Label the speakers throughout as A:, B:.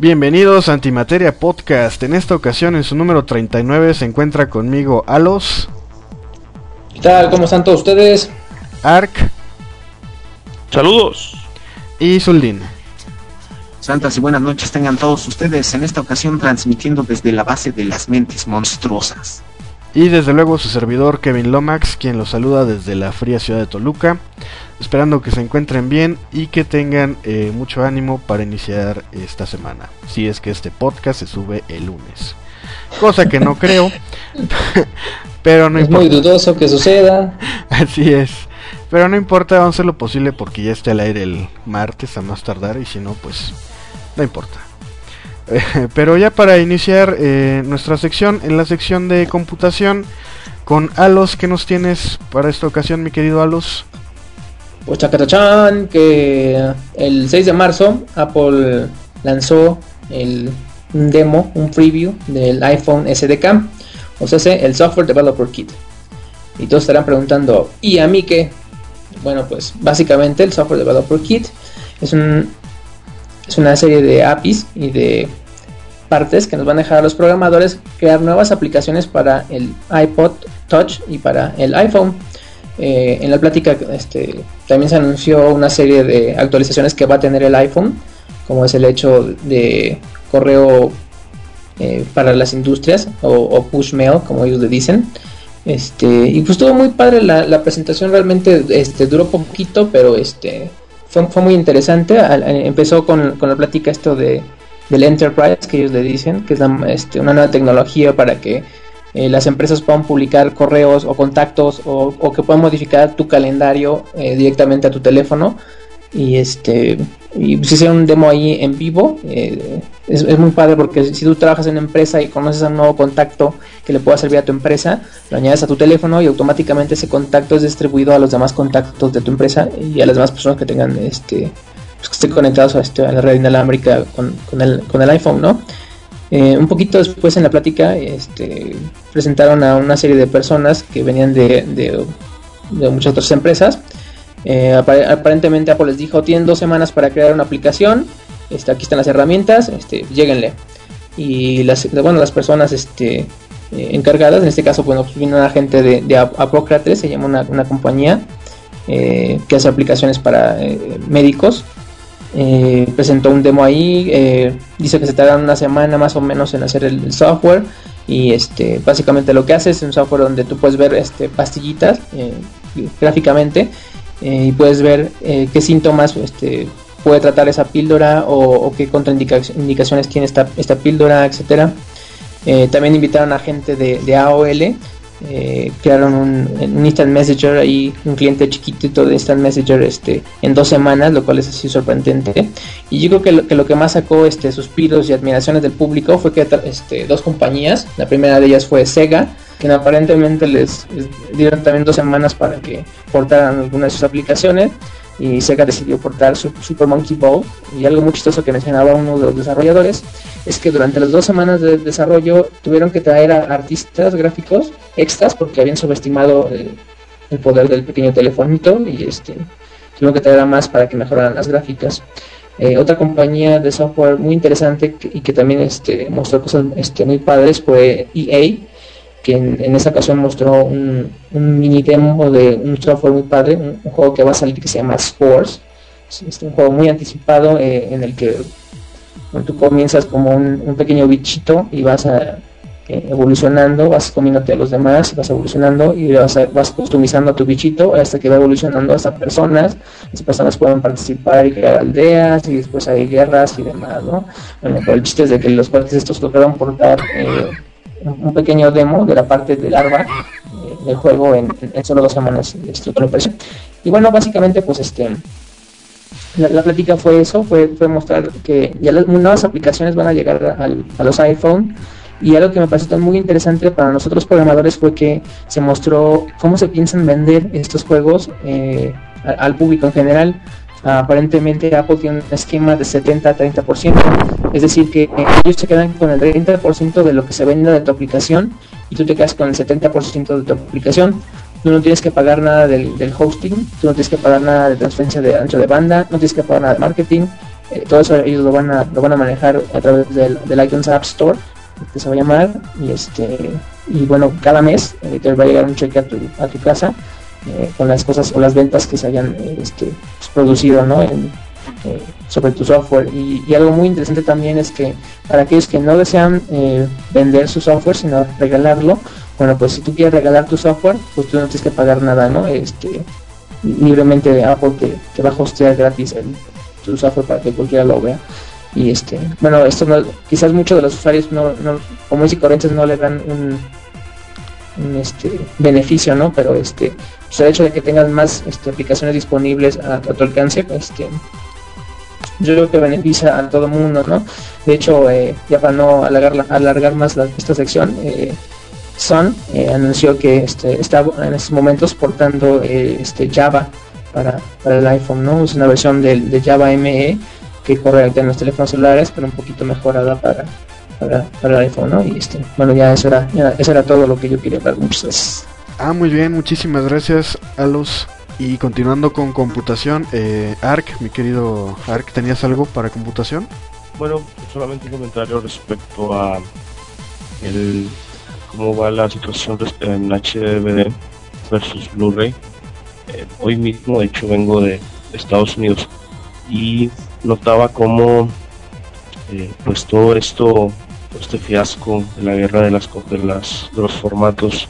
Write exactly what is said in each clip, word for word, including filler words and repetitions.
A: Bienvenidos a Antimateria Podcast. En esta ocasión, en su número treinta y nueve, se encuentra conmigo Alos.
B: ¿Qué tal? ¿Cómo están todos ustedes?
A: Ark.
C: Saludos.
A: Y Zuldin.
D: Santas y buenas noches tengan todos ustedes, en esta ocasión transmitiendo desde la base de las mentes monstruosas.
A: Y desde luego su servidor Kevin Lomax, quien los saluda desde la fría ciudad de Toluca, esperando que se encuentren bien y que tengan eh, mucho ánimo para iniciar esta semana, si es que este podcast se sube el lunes, cosa que no creo, pero no
B: es
A: importa.
B: Es muy dudoso que suceda.
A: Así es, pero no importa, vamos a hacer lo posible porque ya esté al aire el martes a más tardar, y si no, pues no importa. Eh, pero ya para iniciar eh, nuestra sección, en la sección de computación, con Alos, ¿qué nos tienes para esta ocasión, mi querido Alos?
B: Pues chacatachán, que el seis de marzo Apple lanzó el, un demo, un preview del iPhone S D K, o sea, el Software Developer Kit. Y todos estarán preguntando, ¿y a mí qué? Bueno, pues básicamente el Software Developer Kit es un... es una serie de A P Is y de partes que nos van a dejar a los programadores crear nuevas aplicaciones para el iPod Touch y para el iPhone. Eh, en la plática este, también se anunció una serie de actualizaciones que va a tener el iPhone, como es el hecho de correo eh, para las industrias o, o push mail, como ellos le dicen. Este, y pues estuvo muy padre la, la presentación, realmente este, duró poquito, pero este Fue, fue muy interesante. Empezó con, con la plática esto de del Enterprise, que ellos le dicen, que es la, este, una nueva tecnología para que eh, las empresas puedan publicar correos o contactos o, o que puedan modificar tu calendario eh, directamente a tu teléfono. Y este y pues hicieron un demo ahí en vivo. Eh, es, es muy padre porque si tú trabajas en una empresa y conoces a un nuevo contacto que le pueda servir a tu empresa, lo añades a tu teléfono y automáticamente ese contacto es distribuido a los demás contactos de tu empresa y a las demás personas que tengan este pues que estén conectados a, este, a la red inalámbrica con, con, el, con el iPhone, ¿no? Eh, un poquito después en la plática este, presentaron a una serie de personas que venían de, de, de muchas otras empresas. Eh, aparentemente Apple les dijo, tienen dos semanas para crear una aplicación, este, aquí están las herramientas, este, lléguenle. Y las, bueno, las personas este, eh, encargadas, en este caso bueno, pues vino una gente de, de Apócrates, se llama una, una compañía eh, que hace aplicaciones para eh, médicos. Eh, presentó un demo ahí, eh, dice que se tardan una semana más o menos en hacer el, el software. Y este básicamente lo que hace es un software donde tú puedes ver este, pastillitas eh, gráficamente. Eh, y puedes ver eh, qué síntomas este, puede tratar esa píldora o, o qué contraindicaciones tiene esta, esta píldora, etcétera. Eh, también invitaron a gente de, de A O L, eh, crearon un, un Instant Messenger, ahí un cliente chiquitito de Instant Messenger este, en dos semanas, lo cual es así sorprendente. Y yo creo que lo que, lo que más sacó este, suspiros y admiraciones del público fue que este, dos compañías, la primera de ellas fue Sega, que aparentemente les, les dieron también dos semanas para que portaran algunas de sus aplicaciones, y Sega decidió portar su Super Monkey Ball. Y algo muy chistoso que mencionaba uno de los desarrolladores es que durante las dos semanas de desarrollo tuvieron que traer a artistas gráficos extras porque habían subestimado el, el poder del pequeño telefonito, y este tuvieron que traer a más para que mejoraran las gráficas. Eh, otra compañía de software muy interesante que, y que también este, mostró cosas este, muy padres fue E A, que en, en esta ocasión mostró un, un mini demo de un software muy padre, un, un juego que va a salir que se llama Spores. Es, es un juego muy anticipado eh, en el que bueno, tú comienzas como un, un pequeño bichito y vas a, eh, evolucionando, vas comiéndote a los demás, vas evolucionando y vas, a, vas customizando a tu bichito hasta que va evolucionando hasta personas. Las personas pueden participar y crear aldeas y después hay guerras y demás, ¿no? Bueno, pero el chiste es de que los cuates estos lograron portar eh, un pequeño demo de la parte del larva eh, del juego en, en solo dos semanas. Esto me parece. Y bueno, básicamente pues este la, la plática fue eso, fue, fue mostrar que ya las nuevas aplicaciones van a llegar al, a los iPhone. Y algo que me pareció muy interesante para nosotros programadores fue que se mostró cómo se piensan vender estos juegos eh, al, al público en general. Uh, aparentemente Apple tiene un esquema de setenta a treinta por ciento, es decir que eh, ellos se quedan con el treinta por ciento de lo que se venda de tu aplicación y tú te quedas con el setenta por ciento de tu aplicación. Tú no tienes que pagar nada del, del hosting, tú no tienes que pagar nada de transferencia de ancho de banda, no tienes que pagar nada de marketing. eh, todo eso ellos lo van a lo van a manejar a través del, del iTunes App Store, que se va a llamar, y este y bueno, cada mes eh, te va a llegar un cheque a tu a tu casa eh, con las cosas o las ventas que se hayan eh, este pues, producido, ¿no? En, eh, sobre tu software. Y, y algo muy interesante también es que para aquellos que no desean eh, vender su software sino regalarlo, bueno, pues si tú quieres regalar tu software, pues tú no tienes que pagar nada, ¿no? Este libremente Apple te, te va a hostear gratis el, tu software para que cualquiera lo vea. Y este, bueno, esto no, quizás muchos de los usuarios no, no comunes y corrientes no le dan un, un este beneficio, ¿no? Pero este, pues el hecho de que tengas más este, aplicaciones disponibles a, a tu alcance, este, yo creo que beneficia a todo el mundo, ¿no? De hecho, eh, ya para no alargar, alargar más la, esta sección, eh, Sun eh, anunció que este, está en estos momentos portando eh, este Java para, para el iPhone, ¿no? Es una versión de, de Java M E que corre en los teléfonos celulares, pero un poquito mejorada para, para, para el iPhone, ¿no? Y este, bueno, ya eso era, ya, eso era todo lo que yo quería hablar. Muchas gracias.
A: Ah, muy bien, muchísimas gracias, Alos. Y continuando con computación, eh, Ark, mi querido Ark, ¿tenías algo para computación?
C: Bueno, solamente un comentario respecto a el cómo va la situación en H D V D versus Blu-ray. Eh, hoy mismo, de hecho, vengo de Estados Unidos y notaba cómo eh, pues todo esto, este fiasco de la guerra de las de las de los formatos.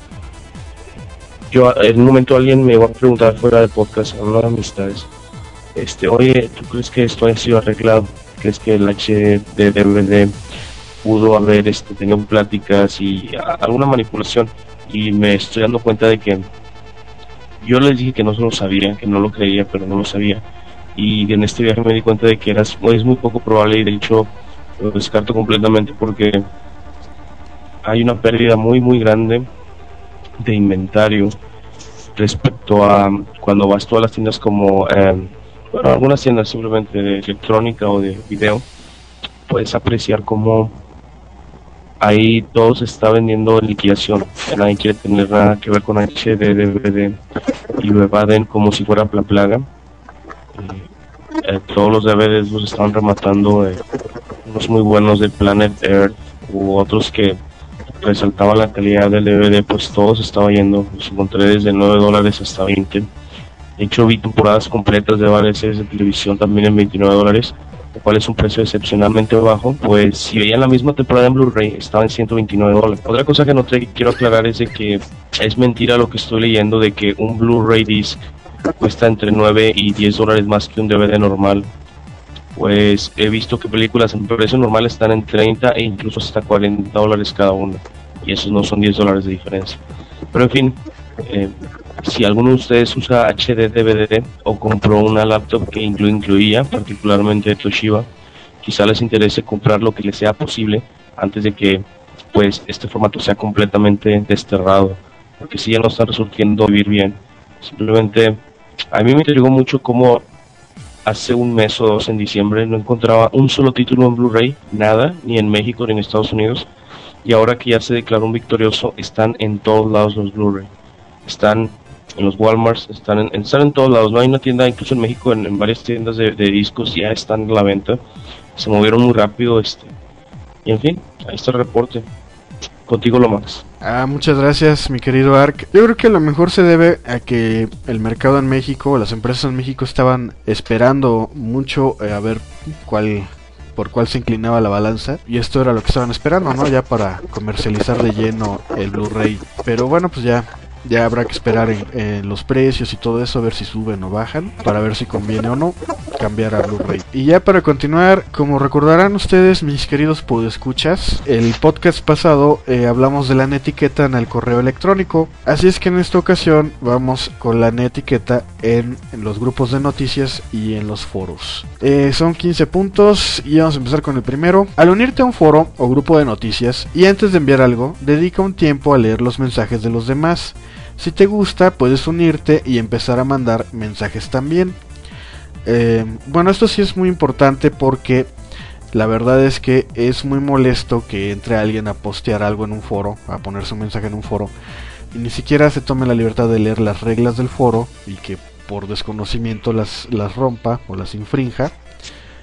C: Yo en un momento alguien me iba a preguntar fuera de podcast, hablando de amistades, este, oye, ¿tú crees que esto haya sido arreglado? ¿Crees que el H D V D pudo haber este, tenido pláticas y a, alguna manipulación? Y me estoy dando cuenta de que yo les dije que no se lo sabía, que no lo creía, pero no lo sabía. Y en este viaje me di cuenta de que era, es muy poco probable, y de hecho lo descarto completamente porque hay una pérdida muy muy grande de inventario respecto a cuando vas tú a las tiendas como eh, bueno, algunas tiendas simplemente de electrónica o de video, puedes apreciar cómo ahí todo se está vendiendo en liquidación. Nadie quiere tener nada que ver con H D V D y lo evaden como si fuera la plaga. Eh, eh, todos los D V Ds los estaban rematando, eh, unos muy buenos de Planet Earth u otros que resaltaban la calidad del D V D, pues todos estaba yendo. Los encontré desde nueve dólares hasta veinte. De hecho vi temporadas completas de varias series de televisión también en veintinueve dólares, lo cual es un precio excepcionalmente bajo. Pues si veían la misma temporada en Blu-ray, estaba en ciento veintinueve dólares. Otra cosa que no te quiero aclarar es de que es mentira lo que estoy leyendo de que un Blu-ray disc cuesta entre nueve y diez dólares más que un D V D normal. Pues he visto que películas en precio normal están en treinta e incluso hasta cuarenta dólares cada una, y esos no son diez dólares de diferencia. Pero en fin, eh, si alguno de ustedes usa H D D V D o compró una laptop que inclu incluía particularmente Toshiba, quizá les interese comprar lo que les sea posible antes de que pues este formato sea completamente desterrado, porque si ya no están resultando vivir bien. Simplemente a mí me intrigó mucho cómo hace un mes o dos, en diciembre, no encontraba un solo título en Blu-ray, nada, ni en México ni en Estados Unidos, y ahora que ya se declaró un victorioso, están en todos lados los Blu-ray. Están en los Walmarts, están en, están en todos lados. No hay una tienda, incluso en México, en, en varias tiendas de, de discos ya están a la venta. Se movieron muy rápido, este y en fin, ahí está el reporte. Contigo, Lomax.
A: Ah, muchas gracias, mi querido Ark. Yo creo que a lo mejor se debe a que el mercado en México, las empresas en México estaban esperando mucho eh, a ver cuál, por cuál se inclinaba la balanza, y esto era lo que estaban esperando, ¿no? Ya para comercializar de lleno el Blu-ray. Pero bueno, pues ya ya habrá que esperar en, en los precios y todo eso, a ver si suben o bajan, para ver si conviene o no cambiar a Blu-ray. Y ya para continuar, como recordarán ustedes, mis queridos podescuchas, el podcast pasado eh, hablamos de la netiqueta en el correo electrónico, así es que en esta ocasión vamos con la netiqueta en, en los grupos de noticias y en los foros. Eh, son quince puntos y vamos a empezar con el primero. Al unirte a un foro o grupo de noticias y antes de enviar algo, dedica un tiempo a leer los mensajes de los demás. Si te gusta, puedes unirte y empezar a mandar mensajes también. Eh, bueno, esto sí es muy importante porque la verdad es que es muy molesto que entre alguien a postear algo en un foro, a ponerse un mensaje en un foro, y ni siquiera se tome la libertad de leer las reglas del foro y que por desconocimiento las, las rompa o las infrinja.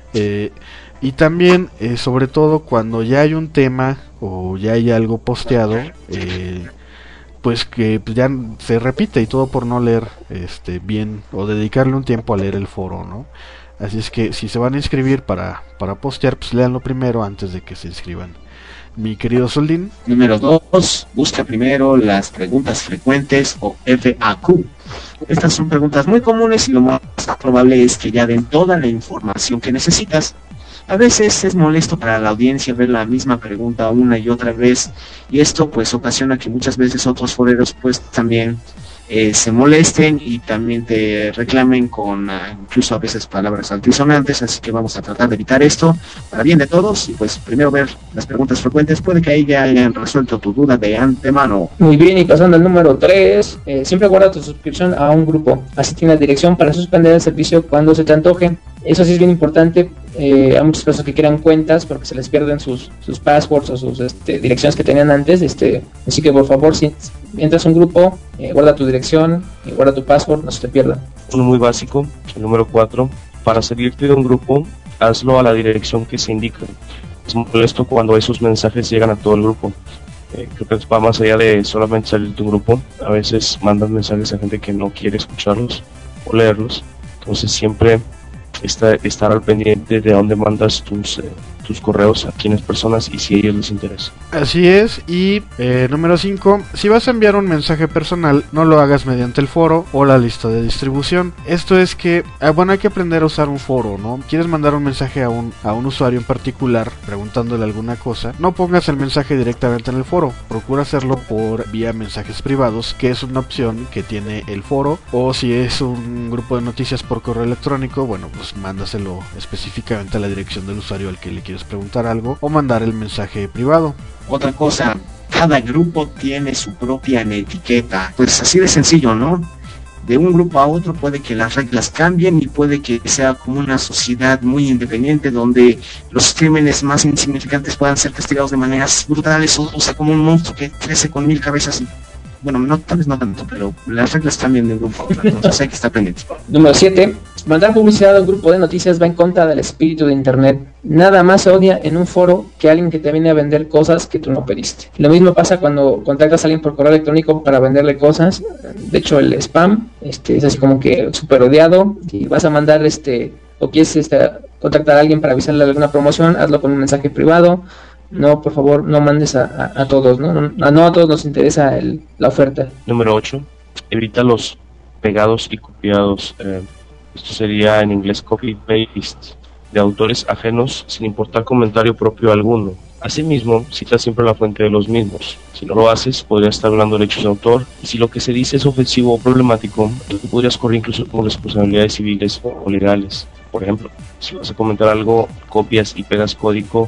A: Eh, y también, eh, sobre todo, cuando ya hay un tema o ya hay algo posteado, eh, pues que pues, ya se repite y todo por no leer este bien o dedicarle un tiempo a leer el foro, ¿no? Así es que si se van a inscribir para, para postear, pues léanlo primero antes de que se inscriban. Mi querido Soldín.
D: Número dos, busca primero las preguntas frecuentes o F A Q. Estas son preguntas muy comunes y lo más probable es que ya den toda la información que necesitas. A veces es molesto para la audiencia ver la misma pregunta una y otra vez, y esto pues ocasiona que muchas veces otros foreros pues también eh, se molesten y también te reclamen con uh, incluso a veces palabras altisonantes, así que vamos a tratar de evitar esto para bien de todos. Y pues primero ver las preguntas frecuentes, puede que ahí ya hayan resuelto tu duda de antemano.
B: Muy bien, y pasando al número tres, eh, siempre guarda tu suscripción a un grupo, así tienes dirección para suspender el servicio cuando se te antoje. Eso sí es bien importante. Eh, hay muchas personas que crean cuentas porque se les pierden sus, sus passwords o sus este, direcciones que tenían antes, este, así que por favor, si entras a un grupo, eh, guarda tu dirección, eh, guarda tu password, no se te pierda.
C: Uno muy básico, el número cuatro, para salirte de un grupo, hazlo a la dirección que se indica. Es molesto cuando esos mensajes llegan a todo el grupo. Eh, creo que va más allá de solamente salir de un grupo. A veces mandan mensajes a gente que no quiere escucharlos o leerlos, entonces siempre Está, estar al pendiente de dónde mandas tus, eh, tus correos a quiénes personas y si a ellos les interesa.
A: Así es. Y eh, número cinco, si vas a enviar un mensaje personal, no lo hagas mediante el foro o la lista de distribución. Esto es que, ah, bueno, hay que aprender a usar un foro, ¿no? Quieres mandar un mensaje a un, a un usuario en particular preguntándole alguna cosa, no pongas el mensaje directamente en el foro, procura hacerlo por vía mensajes privados, que es una opción que tiene el foro, o si es un grupo de noticias por correo electrónico, bueno, pues mándaselo específicamente a la dirección del usuario al que le quieres preguntar algo, o mandar el mensaje privado.
D: Otra cosa, cada grupo tiene su propia etiqueta, pues así de sencillo, ¿no? De un grupo a otro puede que las reglas cambien y puede que sea como una sociedad muy independiente donde los crímenes más insignificantes puedan ser castigados de maneras brutales, o, o sea, como un monstruo que crece con mil cabezas. Bueno, no, tal vez no tanto, pero las reglas cambian de un grupo a otro, entonces hay que estar pendiente.
B: Número siete. Mandar publicidad a un grupo de noticias va en contra del espíritu de internet. Nada más se odia en un foro que alguien que te viene a vender cosas que tú no pediste. Lo mismo pasa cuando contactas a alguien por correo electrónico para venderle cosas. De hecho, el spam este, es así como que súper odiado. Si vas a mandar este o quieres este, contactar a alguien para avisarle alguna promoción, hazlo con un mensaje privado. No, por favor, no mandes a, a, a todos, ¿no? No, a, no a todos nos interesa el, la oferta.
C: Número ocho. Evita los pegados y copiados. Eh, esto sería en inglés copy-paste de autores ajenos sin importar comentario propio alguno. Asimismo, cita siempre la fuente de los mismos. Si no lo haces, podrías estar hablando de derechos de autor, y si lo que se dice es ofensivo o problemático, podrías correr incluso con responsabilidades civiles o legales. Por ejemplo, si vas a comentar algo, copias y pegas código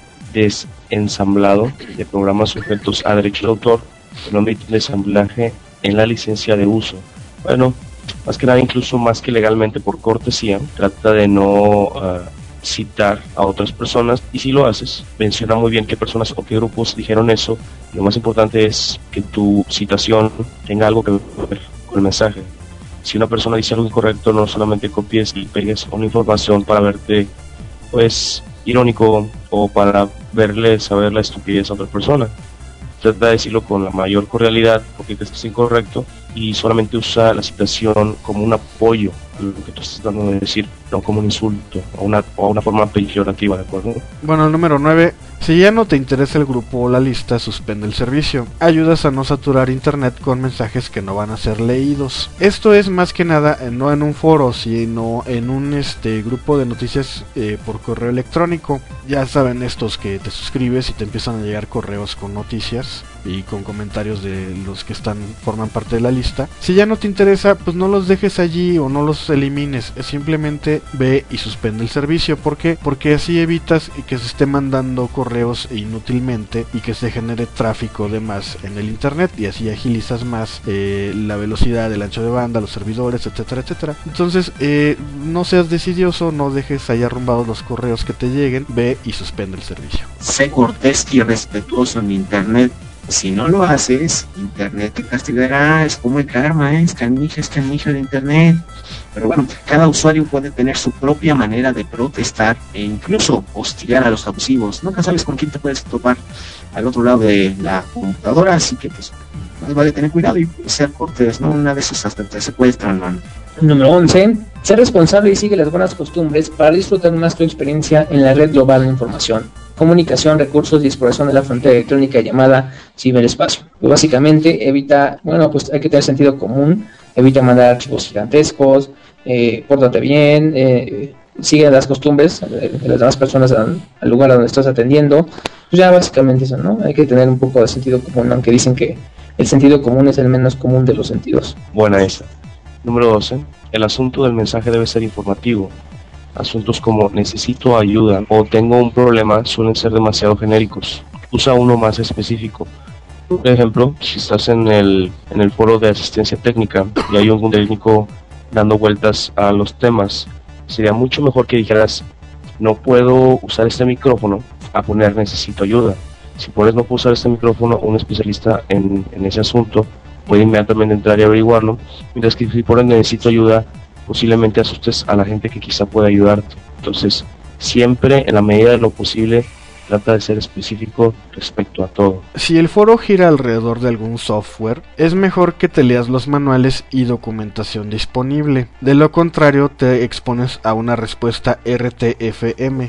C: desensamblado de programas sujetos a derecho de autor, no omite el ensamblaje en la licencia de uso. Bueno, más que nada, incluso más que legalmente, por cortesía, trata de no uh, citar a otras personas, y si lo haces, menciona muy bien qué personas o qué grupos dijeron eso. Lo más importante es que tu citación tenga algo que ver con el mensaje. Si una persona dice algo incorrecto, no solamente copies y pegues una información para verte, pues, irónico o para verle saber la estupidez a otra persona. Trata de decirlo con la mayor cordialidad porque te estás incorrecto, y solamente usa la citación como un apoyo a lo que tú estás tratando de decir, no como un insulto o una, o una forma peyorativa, ¿de acuerdo?
A: Bueno, el número nueve. Si ya no te interesa el grupo o la lista, suspende el servicio. Ayudas a no saturar internet con mensajes que no van a ser leídos. Esto es más que nada eh, no en un foro, sino en un este grupo de noticias eh, por correo electrónico. Ya saben estos que te suscribes y te empiezan a llegar correos con noticias y con comentarios de los que están forman parte de la lista. Si ya no te interesa, pues no los dejes allí o no los elimines, simplemente ve y suspende el servicio. ¿Por qué? Porque así evitas que se esté mandando correos inútilmente y que se genere tráfico de más en el internet, y así agilizas más eh, la velocidad del ancho de banda, los servidores, etcétera, etcétera. Entonces eh, no seas decidioso, no dejes ahí arrumbados los correos que te lleguen, ve y suspende el servicio.
D: Sé cortés y respetuoso en internet. Si no lo haces, internet te castigará, es como el karma, ¿eh? es canija, es canija de internet. Pero bueno, cada usuario puede tener su propia manera de protestar e incluso hostigar a los abusivos. Nunca sabes con quién te puedes topar al otro lado de la computadora, así que pues más vale tener cuidado y ser cortés, ¿no? Una de esas hasta te secuestran, man.
B: Número once. Ser responsable y sigue las buenas costumbres para disfrutar más tu experiencia en la red global de información, comunicación, recursos y exploración de la frontera electrónica llamada ciberespacio. Pues básicamente evita, bueno, pues hay que tener sentido común, evita mandar archivos gigantescos, eh, pórtate bien, eh, sigue las costumbres de las demás personas al, al lugar a donde estás atendiendo. Pues ya básicamente eso, ¿no? Hay que tener un poco de sentido común, aunque dicen que el sentido común es el menos común de los sentidos.
C: Buena esa. Número doce. El asunto del mensaje debe ser informativo. Asuntos como necesito ayuda o tengo un problema suelen ser demasiado genéricos. Usa uno más específico. Por ejemplo, si estás en el, en el foro de asistencia técnica y hay algún técnico dando vueltas a los temas, sería mucho mejor que dijeras no puedo usar este micrófono a poner necesito ayuda. Si pones no puedo usar este micrófono, un especialista en, en ese asunto puede inmediatamente entrar y averiguarlo, mientras que si pones necesito ayuda, posiblemente asustes a la gente que quizá pueda ayudarte. Entonces, siempre en la medida de lo posible, trata de ser específico respecto a todo.
A: Si el foro gira alrededor de algún software, es mejor que te leas los manuales y documentación disponible. De lo contrario, te expones a una respuesta R T F M.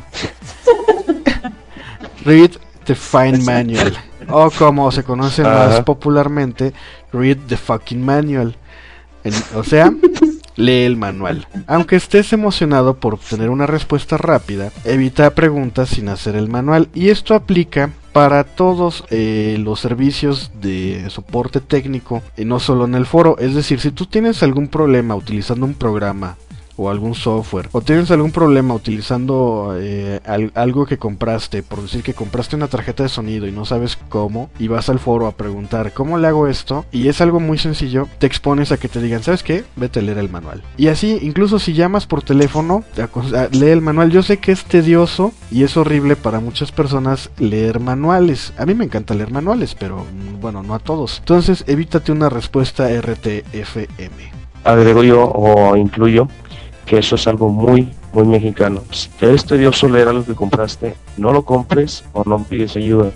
A: Read the Fine Manual. O como se conoce más Ajá. popularmente, read the fucking manual. En, o sea, lee el manual. Aunque estés emocionado por obtener una respuesta rápida, evita preguntas sin hacer el manual. Y esto aplica para todos eh, los servicios de soporte técnico y no solo en el foro. Es decir, si tú tienes algún problema utilizando un programa o algún software, o tienes algún problema utilizando eh, al, algo que compraste, por decir que compraste una tarjeta de sonido y no sabes cómo, y vas al foro a preguntar ¿cómo le hago esto? Y es algo muy sencillo, te expones a que te digan ¿sabes qué? Vete a leer el manual. Y así, incluso si llamas por teléfono, lee el manual. Yo sé que es tedioso y es horrible para muchas personas leer manuales. A mí me encanta leer manuales, pero bueno, no a todos. Entonces, evítate una respuesta R T F M.
C: Agrego yo o incluyo que eso es algo muy, muy mexicano. Si te es tedioso leer algo que compraste, no lo compres o no pides ayuda,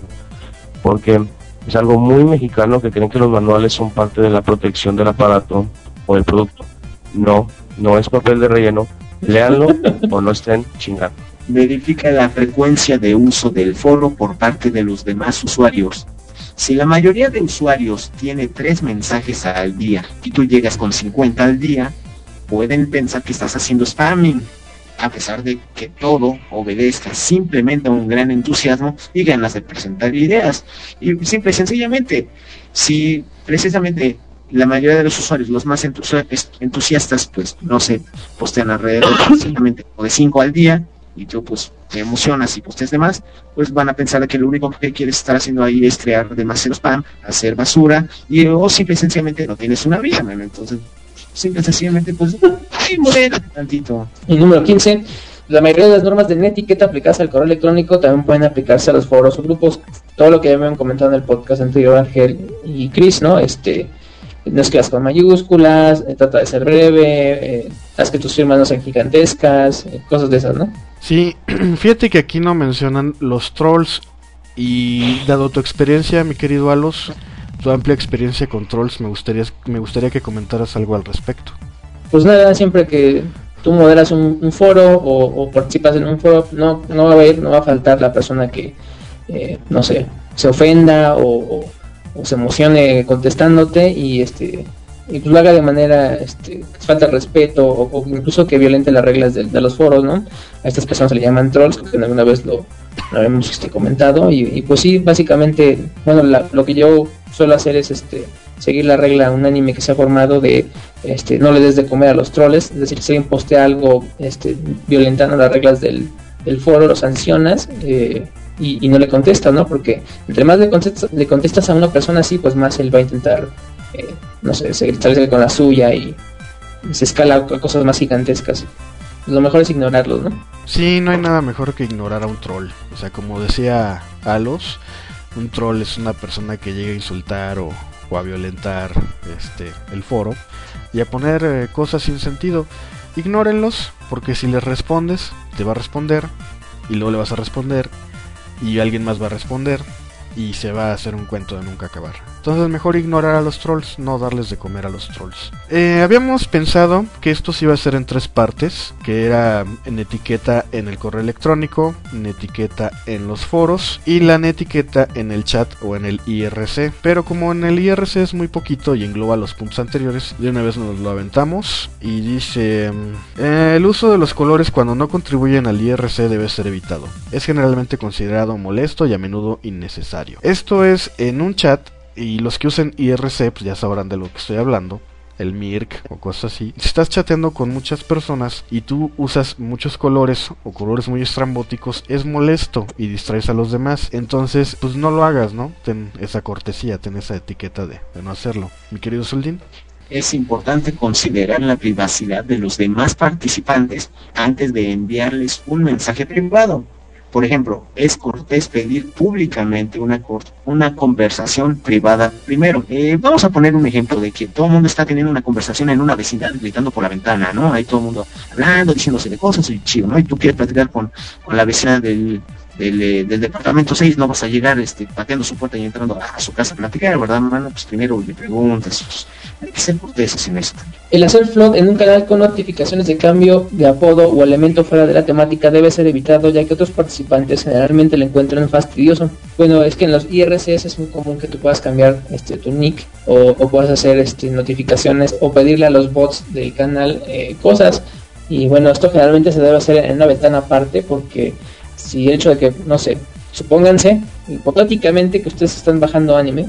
C: porque es algo muy mexicano que creen que los manuales son parte de la protección del aparato o del producto. No, no es papel de relleno, léanlo o no estén chingando.
D: Verifica la frecuencia de uso del foro por parte de los demás usuarios. Si la mayoría de usuarios tiene tres mensajes al día y tú llegas con cincuenta al día, pueden pensar que estás haciendo spamming, a pesar de que todo obedezca simplemente a un gran entusiasmo y ganas de presentar ideas. Y simple y sencillamente, si precisamente la mayoría de los usuarios, los más entusiastas, pues no sé, postean alrededor simplemente de cinco al día, y tú pues te emocionas y posteas de más, pues van a pensar que lo único que quieres estar haciendo ahí es crear demasiado spam, hacer basura, y o simple y sencillamente no tienes una vida, ¿no? Entonces simple y sencillamente pues ay, modera tantito.
B: Y número quince, la mayoría de las normas de etiqueta aplicadas al correo electrónico también pueden aplicarse a los foros o grupos. Todo lo que ya me han comentado en el podcast anterior Ángel y Chris, ¿no? Este, no escribas con mayúsculas, eh, trata de ser breve, eh, haz que tus firmas no sean gigantescas, eh, cosas de esas, ¿no?
A: Sí, fíjate que aquí no mencionan los trolls, y dado tu experiencia, mi querido Alos, tu amplia experiencia con trolls, me gustaría me gustaría que comentaras algo al respecto.
B: Pues nada, siempre que tú moderas un, un foro o, o participas en un foro, no no va a haber, no va a faltar la persona que eh, no sé, se ofenda o, o, o se emocione contestándote y este y pues lo haga de manera este, que falta de respeto o, o incluso que violente las reglas de, de los foros, ¿no? A estas personas se le llaman trolls, que alguna vez lo, lo habíamos este, comentado y, y pues sí, básicamente, bueno, la, lo que yo suelo hacer es este seguir la regla unánime que se ha formado de este no le des de comer a los troles, es decir, si alguien postea algo este violentando las reglas del, del foro, lo sancionas eh, y, y no le contestas, ¿no? Porque entre más le contestas, le contestas a una persona así, pues más él va a intentar eh, no sé, salirse con la suya y, y se escala a cosas más gigantescas. Lo mejor es ignorarlos, ¿no?
A: Sí, no hay nada mejor que ignorar a un troll. O sea, como decía Alos, un troll es una persona que llega a insultar o, o a violentar este el foro y a poner eh, cosas sin sentido. Ignórenlos, porque si les respondes, te va a responder y luego le vas a responder y alguien más va a responder y se va a hacer un cuento de nunca acabar. Entonces mejor ignorar a los trolls, no darles de comer a los trolls. Eh, habíamos pensado que esto se iba a hacer en tres partes, que era en etiqueta en el correo electrónico, en etiqueta en los foros y la etiqueta en el chat o en el I R C. Pero como en el I R C es muy poquito y engloba los puntos anteriores, de una vez nos lo aventamos y dice eh, el uso de los colores cuando no contribuyen al I R C debe ser evitado. Es generalmente considerado molesto y a menudo innecesario. Esto es en un chat. Y los que usen I R C pues ya sabrán de lo que estoy hablando, el Mirk o cosas así. Si estás chateando con muchas personas y tú usas muchos colores o colores muy estrambóticos, es molesto y distraes a los demás. Entonces pues no lo hagas, ¿no? Ten esa cortesía, ten esa etiqueta de, de no hacerlo. Mi querido Soldín.
D: Es importante considerar la privacidad de los demás participantes antes de enviarles un mensaje privado. Por ejemplo, es cortés pedir públicamente una, una conversación privada primero. Eh, vamos a poner un ejemplo de que todo el mundo está teniendo una conversación en una vecindad gritando por la ventana, ¿no? Hay todo el mundo hablando, diciéndose de cosas y chido, ¿no? Y tú quieres platicar con, con la vecina del, del, del departamento seis, no vas a llegar este, pateando su puerta y entrando a su casa a platicar, ¿verdad, hermano? Pues primero le preguntas, pues, hay que ser corteses en esto.
B: El hacer flood en un canal con notificaciones de cambio de apodo o elemento fuera de la temática debe ser evitado, ya que otros participantes generalmente lo encuentran fastidioso. Bueno, es que en los I R Cs es muy común que tú puedas cambiar este tu nick o, o puedas hacer este notificaciones o pedirle a los bots del canal eh, cosas. Y bueno, esto generalmente se debe hacer en una ventana aparte, porque si el hecho de que, no sé, supónganse hipotéticamente que ustedes están bajando anime,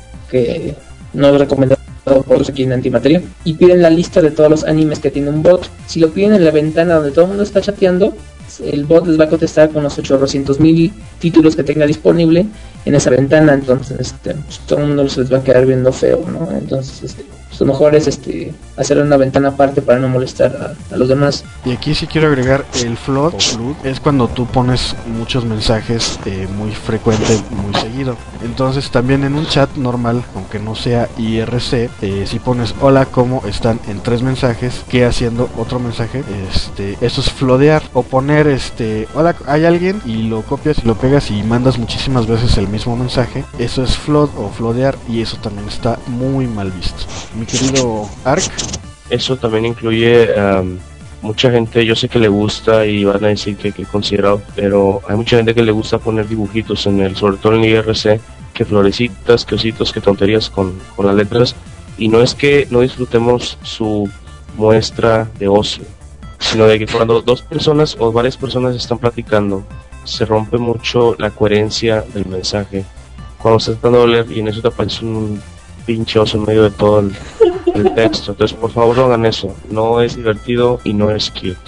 B: que no es recomendable por aquí en Antimateria, y piden la lista de todos los animes que tiene un bot. Si lo piden en la ventana donde todo el mundo está chateando, el bot les va a contestar con los ochocientos mil títulos que tenga disponible en esa ventana. Entonces este, pues, todo el mundo se les va a quedar viendo feo, ¿no? Entonces este, pues, lo mejor es este, hacer una ventana aparte para no molestar a, a los demás.
A: Y aquí sí quiero agregar el flood o flood, es cuando tú pones muchos mensajes eh, muy frecuente, muy seguido. Entonces también en un chat normal, aunque no sea I R C, eh, si pones hola, ¿cómo están? En tres mensajes, que haciendo otro mensaje, este, eso es flodear. O poner este hola, ¿hay alguien? Y lo copias y lo pegas y mandas muchísimas veces el mismo mensaje. Eso es flood o flodear, y eso también está muy mal visto. Mi querido Ark.
C: Eso también incluye um, mucha gente, yo sé que le gusta y van a decir que, que considerado, pero hay mucha gente que le gusta poner dibujitos en el, sobre todo en el I R C, que florecitas, que ositos, que tonterías con, con las letras, y no es que no disfrutemos su muestra de ocio, sino de que cuando dos personas o varias personas están platicando, se rompe mucho la coherencia del mensaje. Cuando estás tratando de leer y en eso te aparece un pinche oso en medio de todo el, el texto. Entonces, por favor, no hagan eso. No es divertido y no es cute.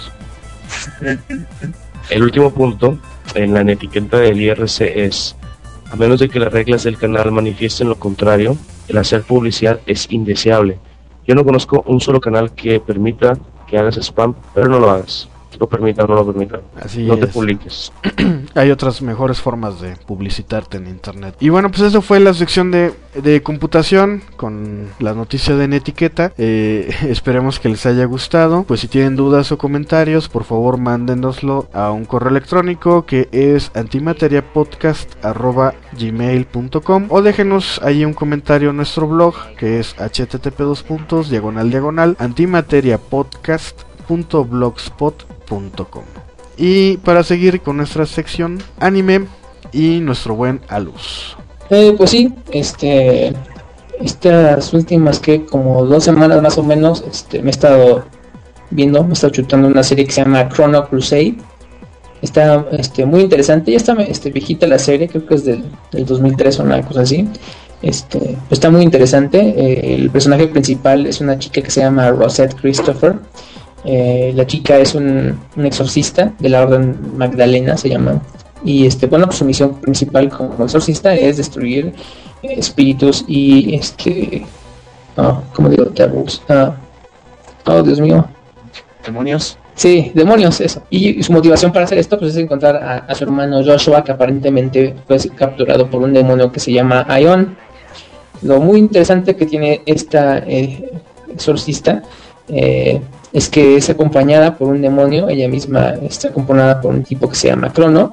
C: El último punto en la etiqueta del I R C es: a menos de que las reglas del canal manifiesten lo contrario, el hacer publicidad es indeseable. Yo no conozco un solo canal que permita que hagas spam, pero no lo hagas. Lo permita o no lo permita.
A: Así
C: no
A: es.
C: te publiques.
A: Hay otras mejores formas de publicitarte en internet. Y bueno, pues eso fue la sección de, de computación con la noticia de Netiqueta. Eh, esperemos que les haya gustado. Pues si tienen dudas o comentarios, por favor mándenoslo a un correo electrónico que es antimateriapodcast arroba gmail punto com, o déjenos ahí un comentario en nuestro blog, que es http dos puntos diagonal diagonal antimateriapodcast punto blogspot punto com. Y para seguir con nuestra sección anime y nuestro buen Alus.
B: Eh, pues sí, este, estas últimas que como dos semanas más o menos, este, me he estado viendo, me he estado chutando una serie que se llama Chrono Crusade. Está este, muy interesante, ya está este, viejita la serie, creo que es del, del dos mil tres o una cosa así. Este, está muy interesante. Eh, el personaje principal es una chica que se llama Rosette Christopher. Eh, la chica es un, un exorcista de la Orden Magdalena, se llama. Y este, bueno, pues su misión principal como exorcista es destruir eh, espíritus y este, oh, ¿cómo digo? Devils. Uh, oh, Dios mío.
D: Demonios.
B: Sí, demonios, eso. Y su motivación para hacer esto pues es encontrar a, a su hermano Joshua, que aparentemente fue capturado por un demonio que se llama Ion. Lo muy interesante que tiene esta eh, exorcista eh, es que es acompañada por un demonio. Ella misma está acompañada por un tipo que se llama Crono.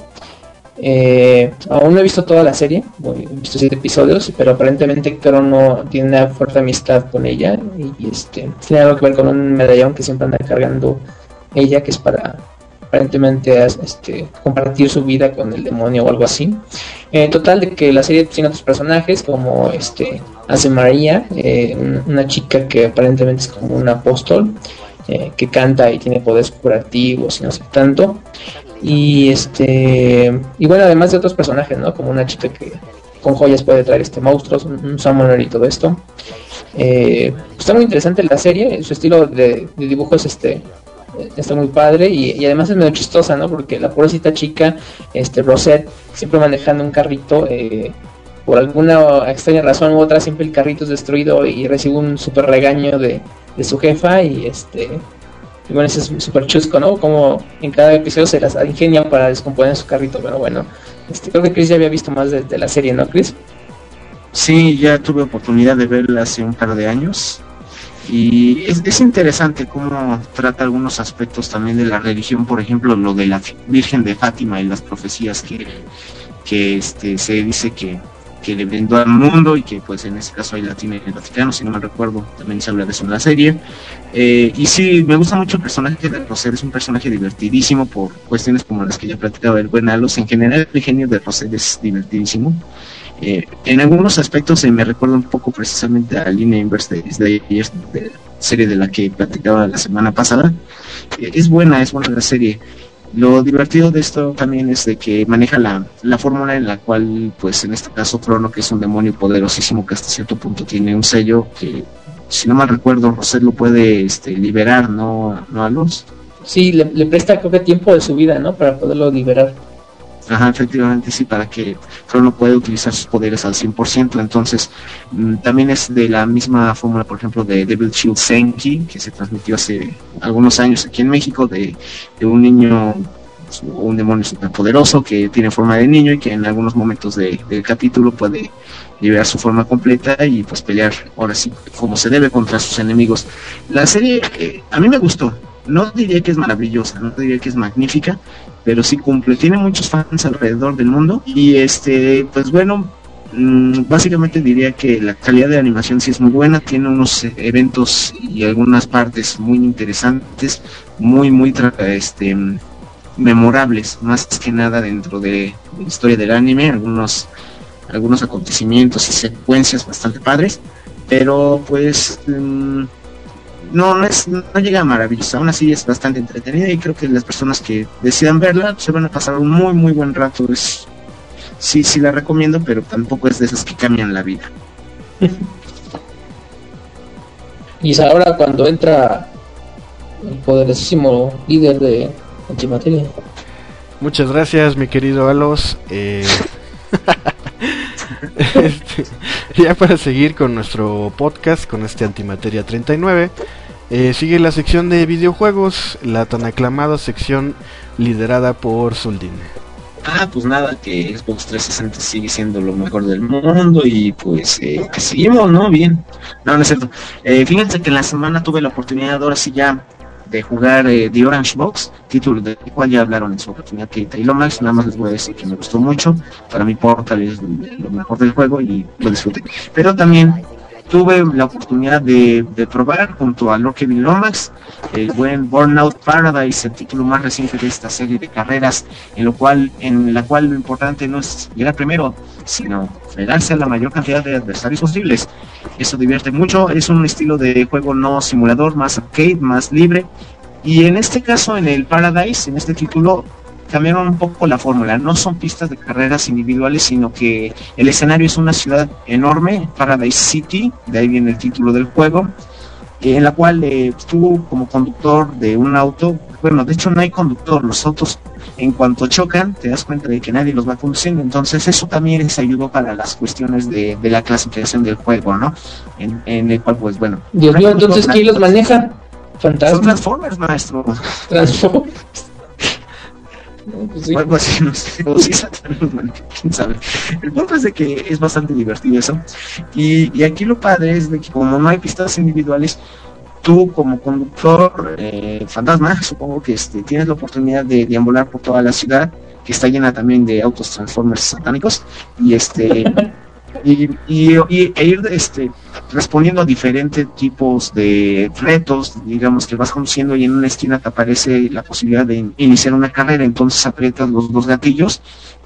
B: Eh, aún no he visto toda la serie, he visto siete episodios, pero aparentemente Crono tiene una fuerte amistad con ella y, y este tiene algo que ver con un medallón que siempre anda cargando ella, que es para aparentemente este, compartir su vida con el demonio o algo así. En eh, total de que la serie tiene otros personajes como este Hace María, eh, una chica que aparentemente es como un apóstol, eh, que canta y tiene poderes curativos y no sé tanto. Y este y bueno, además de otros personajes, ¿no? Como una chica que con joyas puede traer este monstruos, un, un summoner y todo esto. Eh, está muy interesante la serie, su estilo de, de dibujos este está muy padre y, y además es medio chistosa, ¿no? Porque la pobrecita chica, este Rosette, siempre manejando un carrito, eh, por alguna extraña razón u otra, siempre el carrito es destruido y recibe un super regaño de, de su jefa y este y bueno, eso es súper chusco, ¿no? Como en cada episodio se las ingenia para descomponer su carrito, pero bueno, este, creo que Chris ya había visto más de, de la serie, ¿no, Chris?
D: Sí, ya tuve oportunidad de verla hace un par de años y es, es interesante cómo trata algunos aspectos también de la religión, por ejemplo, lo de la Virgen de Fátima y las profecías que, que este, se dice que que le brindó al mundo y que pues en este caso ahí la tiene el Vaticano, si no me recuerdo, también se habla de eso en la serie. Eh, y sí, me gusta mucho el personaje de Roser, es un personaje divertidísimo por cuestiones como las que ya platicaba el buen Alos. En general el genio de Roser es divertidísimo. Eh, en algunos aspectos eh, me recuerda un poco precisamente a la línea inversa de, de, de, de la serie de la que platicaba la semana pasada. Eh, es buena, es buena la serie. Lo divertido de esto también es de que maneja la, la fórmula en la cual, pues en este caso Crono, que es un demonio poderosísimo que hasta cierto punto tiene un sello que, si no mal recuerdo, Roser lo puede este, liberar, ¿no, no a Luz?
B: Sí, le, le presta creo que tiempo de su vida, ¿no? Para poderlo liberar.
D: Ajá, efectivamente, sí, para que Crono pueda utilizar sus poderes al cien por ciento. Entonces, mmm, también es de la misma fórmula, por ejemplo, de Devil Shield Senki, que se transmitió hace algunos años aquí en México, de, de un niño, un demonio superpoderoso que tiene forma de niño y que en algunos momentos de, del capítulo puede liberar su forma completa y pues pelear, ahora sí, como se debe contra sus enemigos. La serie, eh, a mí me gustó. No diría que es maravillosa, no diría que es magnífica, pero sí cumple, tiene muchos fans alrededor del mundo y este, pues bueno, mmm, básicamente diría que la calidad de animación sí es muy buena, tiene unos eventos y algunas partes muy interesantes, muy muy este memorables, más que nada dentro de la historia del anime, algunos algunos acontecimientos y secuencias bastante padres, pero pues mmm, No, no, es, no llega a maravillosa, aún así es bastante entretenida y creo que las personas que decidan verla se van a pasar un muy muy buen rato. Es, sí, sí la recomiendo, pero tampoco es de esas que cambian la vida.
B: Y es ahora cuando entra el poderosísimo líder de Antimateria.
A: Muchas gracias, mi querido Alos. Eh... este, ya para seguir con nuestro podcast, con este Antimateria treinta y nueve, eh, sigue la sección de videojuegos, la tan aclamada sección liderada por Zuldin.
D: Ah, pues nada, que Xbox trescientos sesenta sigue siendo lo mejor del mundo y pues eh, que seguimos, ¿no? Bien. No, no es cierto. Eh, fíjense que en la semana tuve la oportunidad, ahora sí ya, de jugar eh, The Orange Box, título del cual ya hablaron en su oportunidad que y Lomax. Nada más les voy a decir que me gustó mucho. Para mí Portal es lo mejor del juego y lo disfruté. Pero también tuve la oportunidad de, de probar junto a Lord Kevin Lomax el buen Burnout Paradise, el título más reciente de esta serie de carreras, en lo cual en la cual lo importante no es llegar primero, sino fregarse a la mayor cantidad de adversarios posibles. Eso divierte mucho, es un estilo de juego no simulador, más arcade, más libre, y en este caso, en el Paradise, en este título, cambiaron un poco la fórmula. No son pistas de carreras individuales, sino que el escenario es una ciudad enorme, Paradise City, de ahí viene el título del juego, en la cual eh, estuvo como conductor de un auto. Bueno, de hecho no hay conductor, los autos en cuanto chocan te das cuenta de que nadie los va conduciendo, entonces eso también les ayudó para las cuestiones de, de la clasificación del juego, ¿no? En, en el cual pues bueno.
B: Dios mío, entonces ¿quién los maneja? Fantasma.
D: Son Transformers, maestro.
B: Transformers. No, pues sí.
D: O algo así, no sé. O sí, Saturn, bueno, quién sabe. El punto es de que es bastante divertido eso. Y, y aquí lo padre es de que como no hay pistas individuales, tú como conductor eh, fantasma, supongo que este, tienes la oportunidad de deambular por toda la ciudad, que está llena también de autos Transformers satánicos, y este y, y, y e ir este respondiendo a diferentes tipos de retos, digamos que vas conduciendo y en una esquina te aparece la posibilidad de iniciar una carrera, entonces aprietas los dos gatillos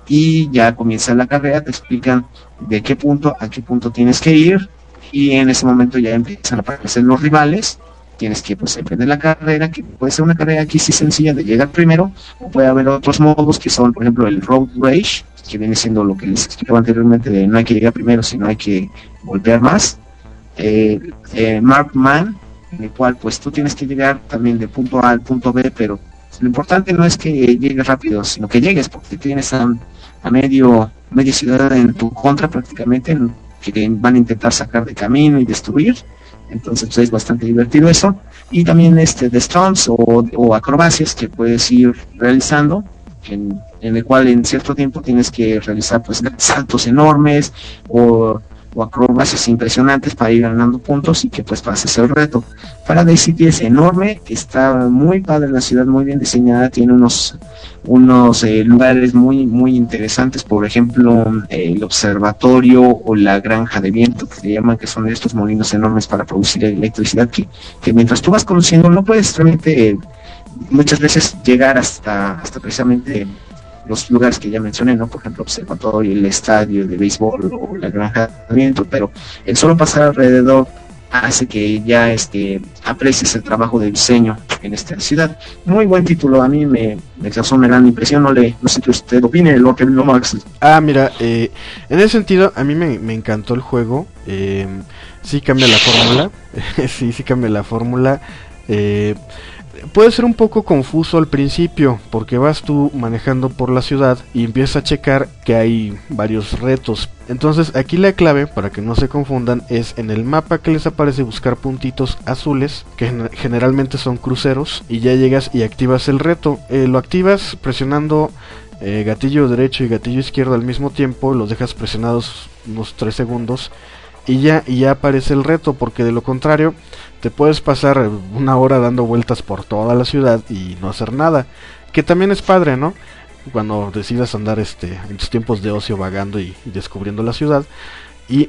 D: y ya comienza la carrera, te explican de qué punto a qué punto tienes que ir, y en ese momento ya empiezan a aparecer los rivales. Tienes que pues emprender la carrera, que puede ser una carrera aquí sí sencilla de llegar primero, o puede haber otros modos que son, por ejemplo, el Road Rage, que viene siendo lo que les explicaba anteriormente, de no hay que llegar primero, sino hay que golpear más. Eh, eh, Markman, en el cual pues tú tienes que llegar también de punto A al punto B, pero lo importante no es que llegues rápido, sino que llegues, porque tienes a, a medio media ciudad en tu contra prácticamente, que van a intentar sacar de camino y destruir. Entonces pues, es bastante divertido eso. Y también este de stunts o, o acrobacias que puedes ir realizando, en, en el cual en cierto tiempo tienes que realizar pues saltos enormes o, o acrobacias impresionantes para ir ganando puntos y que pues pases el reto. Paradise City es enorme, está muy padre la ciudad, muy bien diseñada, tiene unos unos eh, lugares muy muy interesantes, por ejemplo eh, el observatorio o la granja de viento que se llaman, que son estos molinos enormes para producir electricidad que, que mientras tú vas conociendo no puedes realmente eh, muchas veces llegar hasta hasta precisamente los lugares que ya mencioné, ¿no? Por ejemplo, observatorio, el estadio de béisbol o la granja de viento, pero el solo pasar alrededor hace que ya este aprecies el trabajo de diseño en esta ciudad. Muy buen título, a mí me, me causó una gran impresión, no le no sé qué usted opine, lo que no Max.
A: Ah, mira, eh, en ese sentido a mí me, me encantó el juego, eh, sí cambia la fórmula, sí, sí cambia la fórmula, eh, puede ser un poco confuso al principio porque vas tú manejando por la ciudad y empiezas a checar que hay varios retos. Entonces aquí la clave, para que no se confundan, es en el mapa que les aparece buscar puntitos azules, que generalmente son cruceros, y ya llegas y activas el reto. Eh, lo activas presionando eh, gatillo derecho y gatillo izquierdo al mismo tiempo, los dejas presionados unos tres segundos y ya, y ya aparece el reto, porque de lo contrario te puedes pasar una hora dando vueltas por toda la ciudad y no hacer nada, que también es padre, ¿no? Cuando decidas andar este en tus tiempos de ocio vagando y, y descubriendo la ciudad. Y,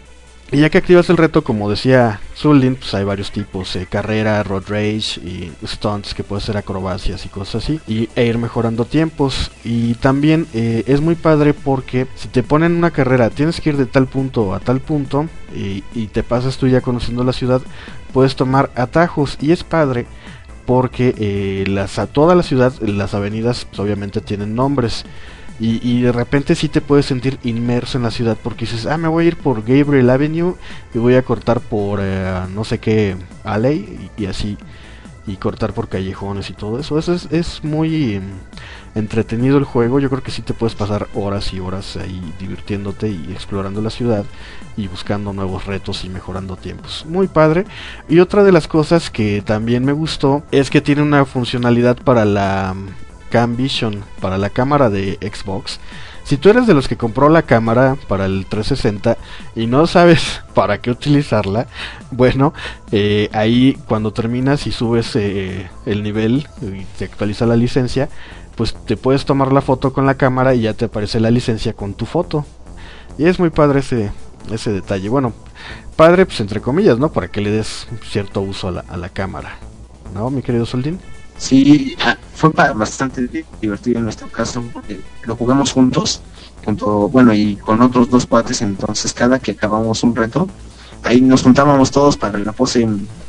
A: y ya que activas el reto, como decía Zuldin, pues hay varios tipos, eh, carrera, road rage y stunts, que puede ser acrobacias y cosas así, y, e ir mejorando tiempos. Y también eh, es muy padre porque si te ponen una carrera, tienes que ir de tal punto a tal punto, y, y te pasas tú ya conociendo la ciudad, puedes tomar atajos, y es padre porque eh, las, a toda la ciudad, las avenidas pues, obviamente tienen nombres, y, y de repente sí te puedes sentir inmerso en la ciudad porque dices, ah, me voy a ir por Gabriel Avenue y voy a cortar por eh, no sé qué alley, y, y así, y cortar por callejones y todo eso. Eso es, es muy um, entretenido el juego. Yo creo que sí te puedes pasar horas y horas ahí divirtiéndote y explorando la ciudad y buscando nuevos retos y mejorando tiempos. Muy padre. Y otra de las cosas que también me gustó es que tiene una funcionalidad para la um, Cam Vision, para la cámara de Xbox. Si tú eres de los que compró la cámara para el trescientos sesenta y no sabes para qué utilizarla, bueno, eh, ahí cuando terminas y subes eh, el nivel y te actualiza la licencia, pues te puedes tomar la foto con la cámara y ya te aparece la licencia con tu foto. Y es muy padre ese, ese detalle. Bueno, padre pues entre comillas, ¿no? Para que le des cierto uso a la, a la cámara, ¿no, mi querido Soldín?
D: Sí, fue bastante divertido en nuestro caso, porque lo jugamos juntos, junto, bueno, y con otros dos cuates. Entonces cada que acabamos un reto, ahí nos juntábamos todos para la pose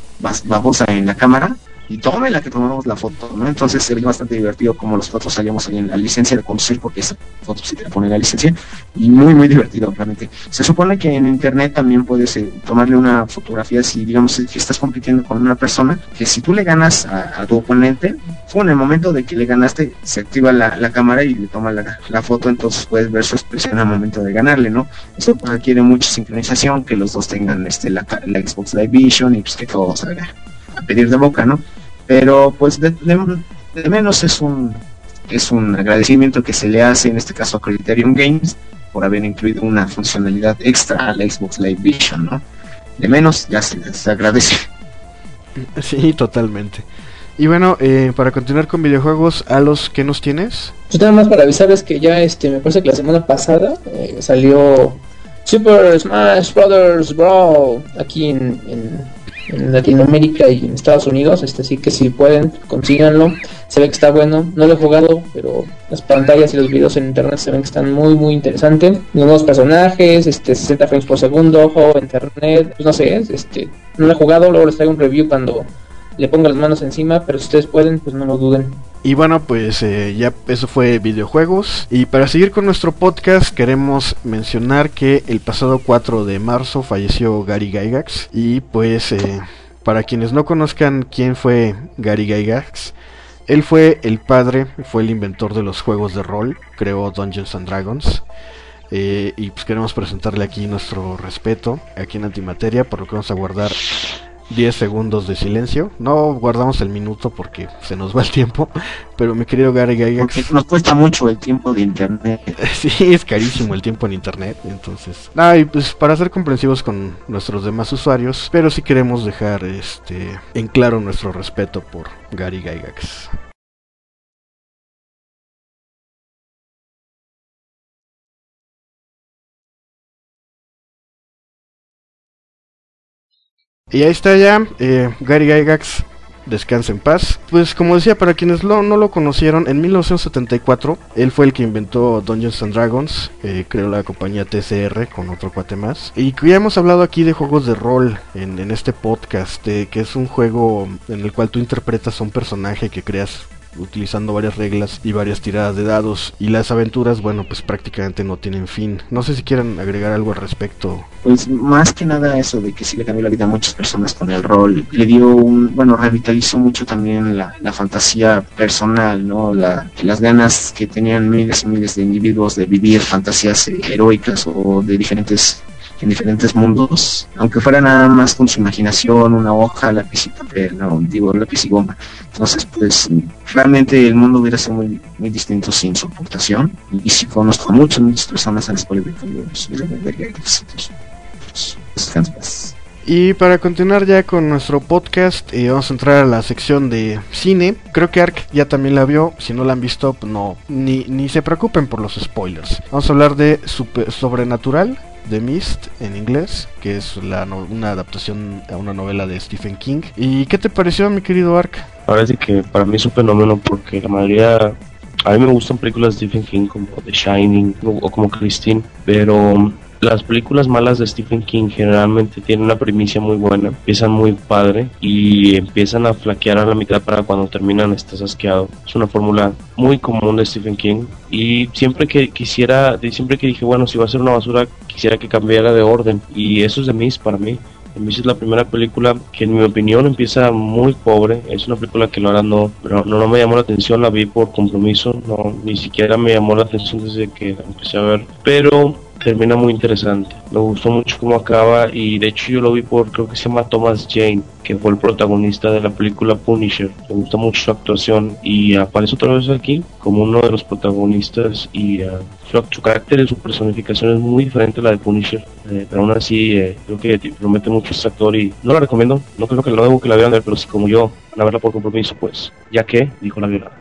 D: babosa en la cámara, y tome la que tomamos la foto, ¿no? Entonces se ve bastante divertido como los fotos salíamos ahí en la licencia de conducir, porque esa foto sí te pone la licencia, y muy muy divertido realmente. Se supone que en internet también puedes eh, tomarle una fotografía si digamos que estás compitiendo con una persona, que si tú le ganas a, a tu oponente, fue en el momento de que le ganaste, se activa la, la cámara y le toma la, la foto, entonces puedes ver su expresión al momento de ganarle, ¿no? Eso pues, requiere mucha sincronización, que los dos tengan este la, la Xbox Live Vision y pues que todo salga pedir de boca, ¿no? Pero pues de, de, de menos es un es un agradecimiento que se le hace en este caso a Criterion Games por haber incluido una funcionalidad extra al Xbox Live Vision, ¿no? De menos ya se les agradece.
A: Sí, totalmente. Y bueno, eh, para continuar con videojuegos, ¿a los que nos tienes?
B: Pues nada más para avisarles que ya este me parece que la semana pasada eh, salió Super Smash Brothers Brawl aquí en, en, en Latinoamérica y en Estados Unidos, este así que si pueden, consíganlo. Se ve que está bueno, no lo he jugado, pero las pantallas y los videos en internet se ven que están muy muy interesantes. Nuevos personajes, este sesenta frames por segundo, juego en internet, pues no sé, este no lo he jugado, luego les traigo un review cuando le ponga las manos encima, pero si ustedes pueden, pues no lo duden.
A: Y bueno, pues eh, ya eso fue videojuegos. Y para seguir con nuestro podcast, queremos mencionar que el pasado cuatro de marzo falleció Gary Gygax. Y pues eh, para quienes no conozcan quién fue Gary Gygax, él fue el padre, fue el inventor de los juegos de rol, creó Dungeons and Dragons. Eh, y pues queremos presentarle aquí nuestro respeto aquí en Antimateria, por lo que vamos a guardar diez segundos de silencio. No guardamos el minuto porque se nos va el tiempo, pero mi querido Gary Gygax,
D: porque nos cuesta mucho el tiempo de internet.
A: Sí, es carísimo el tiempo en internet, entonces nada, y pues para ser comprensivos con nuestros demás usuarios, pero sí queremos dejar este en claro nuestro respeto por Gary Gygax. Y ahí está ya, eh, Gary Gygax, descansa en paz. Pues como decía, para quienes lo, no lo conocieron, en mil novecientos setenta y cuatro él fue el que inventó Dungeons and Dragons, eh, creó la compañía T C R con otro cuate más. Y ya hemos hablado aquí de juegos de rol en, en este podcast, eh, que es un juego en el cual tú interpretas a un personaje que creas utilizando varias reglas y varias tiradas de dados, y las aventuras, bueno, pues prácticamente no tienen fin. No sé si quieren agregar algo al respecto.
D: Pues más que nada eso de que sí le cambió la vida a muchas personas con el rol, le dio un, bueno, revitalizó mucho también la, la fantasía personal, ¿no? La, las ganas que tenían miles y miles de individuos de vivir fantasías eh, heroicas o de diferentes en diferentes mundos, aunque fuera nada más con su imaginación, una hoja, lápiz y papel, no, digo lápiz y goma. Entonces, pues, realmente el mundo hubiera sido muy, muy distinto sin su aportación. Y sí conozco a muchas, muchas personas a las cuales pues,
A: y para continuar ya con nuestro podcast, eh, vamos a entrar a la sección de cine. Creo que Ark ya también la vio. Si no la han visto, pues no, ni, ni se preocupen por los spoilers. Vamos a hablar de super, Sobrenatural, The Mist en inglés, que es la no, una adaptación a una novela de Stephen King. ¿Y qué te pareció, mi querido Ark?
C: Ahora sí que para mí es un fenómeno porque la mayoría, a mí me gustan películas de Stephen King como The Shining o como Christine, pero las películas malas de Stephen King generalmente tienen una primicia muy buena, empiezan muy padre y empiezan a flaquear a la mitad para cuando terminan estás asqueado. Es una fórmula muy común de Stephen King y siempre que quisiera, siempre que dije bueno, si va a ser una basura, quisiera que cambiara de orden, y eso es The Mist para mí. The Mist es la primera película que en mi opinión empieza muy pobre. Es una película que la verdad no, no, no me llamó la atención, la vi por compromiso, no, ni siquiera me llamó la atención desde que la empecé a ver, pero termina muy interesante. Me gustó mucho cómo acaba y de hecho yo lo vi por, creo que se llama Thomas Jane, que fue el protagonista de la película Punisher. Me gusta mucho su actuación y aparece otra vez aquí como uno de los protagonistas y uh, su, su carácter y su personificación es muy diferente a la de Punisher, eh, pero aún así eh, creo que promete mucho este actor y no la recomiendo. No creo que no debo que la vean ver, pero si como yo van a verla por compromiso, pues ya que dijo la violada.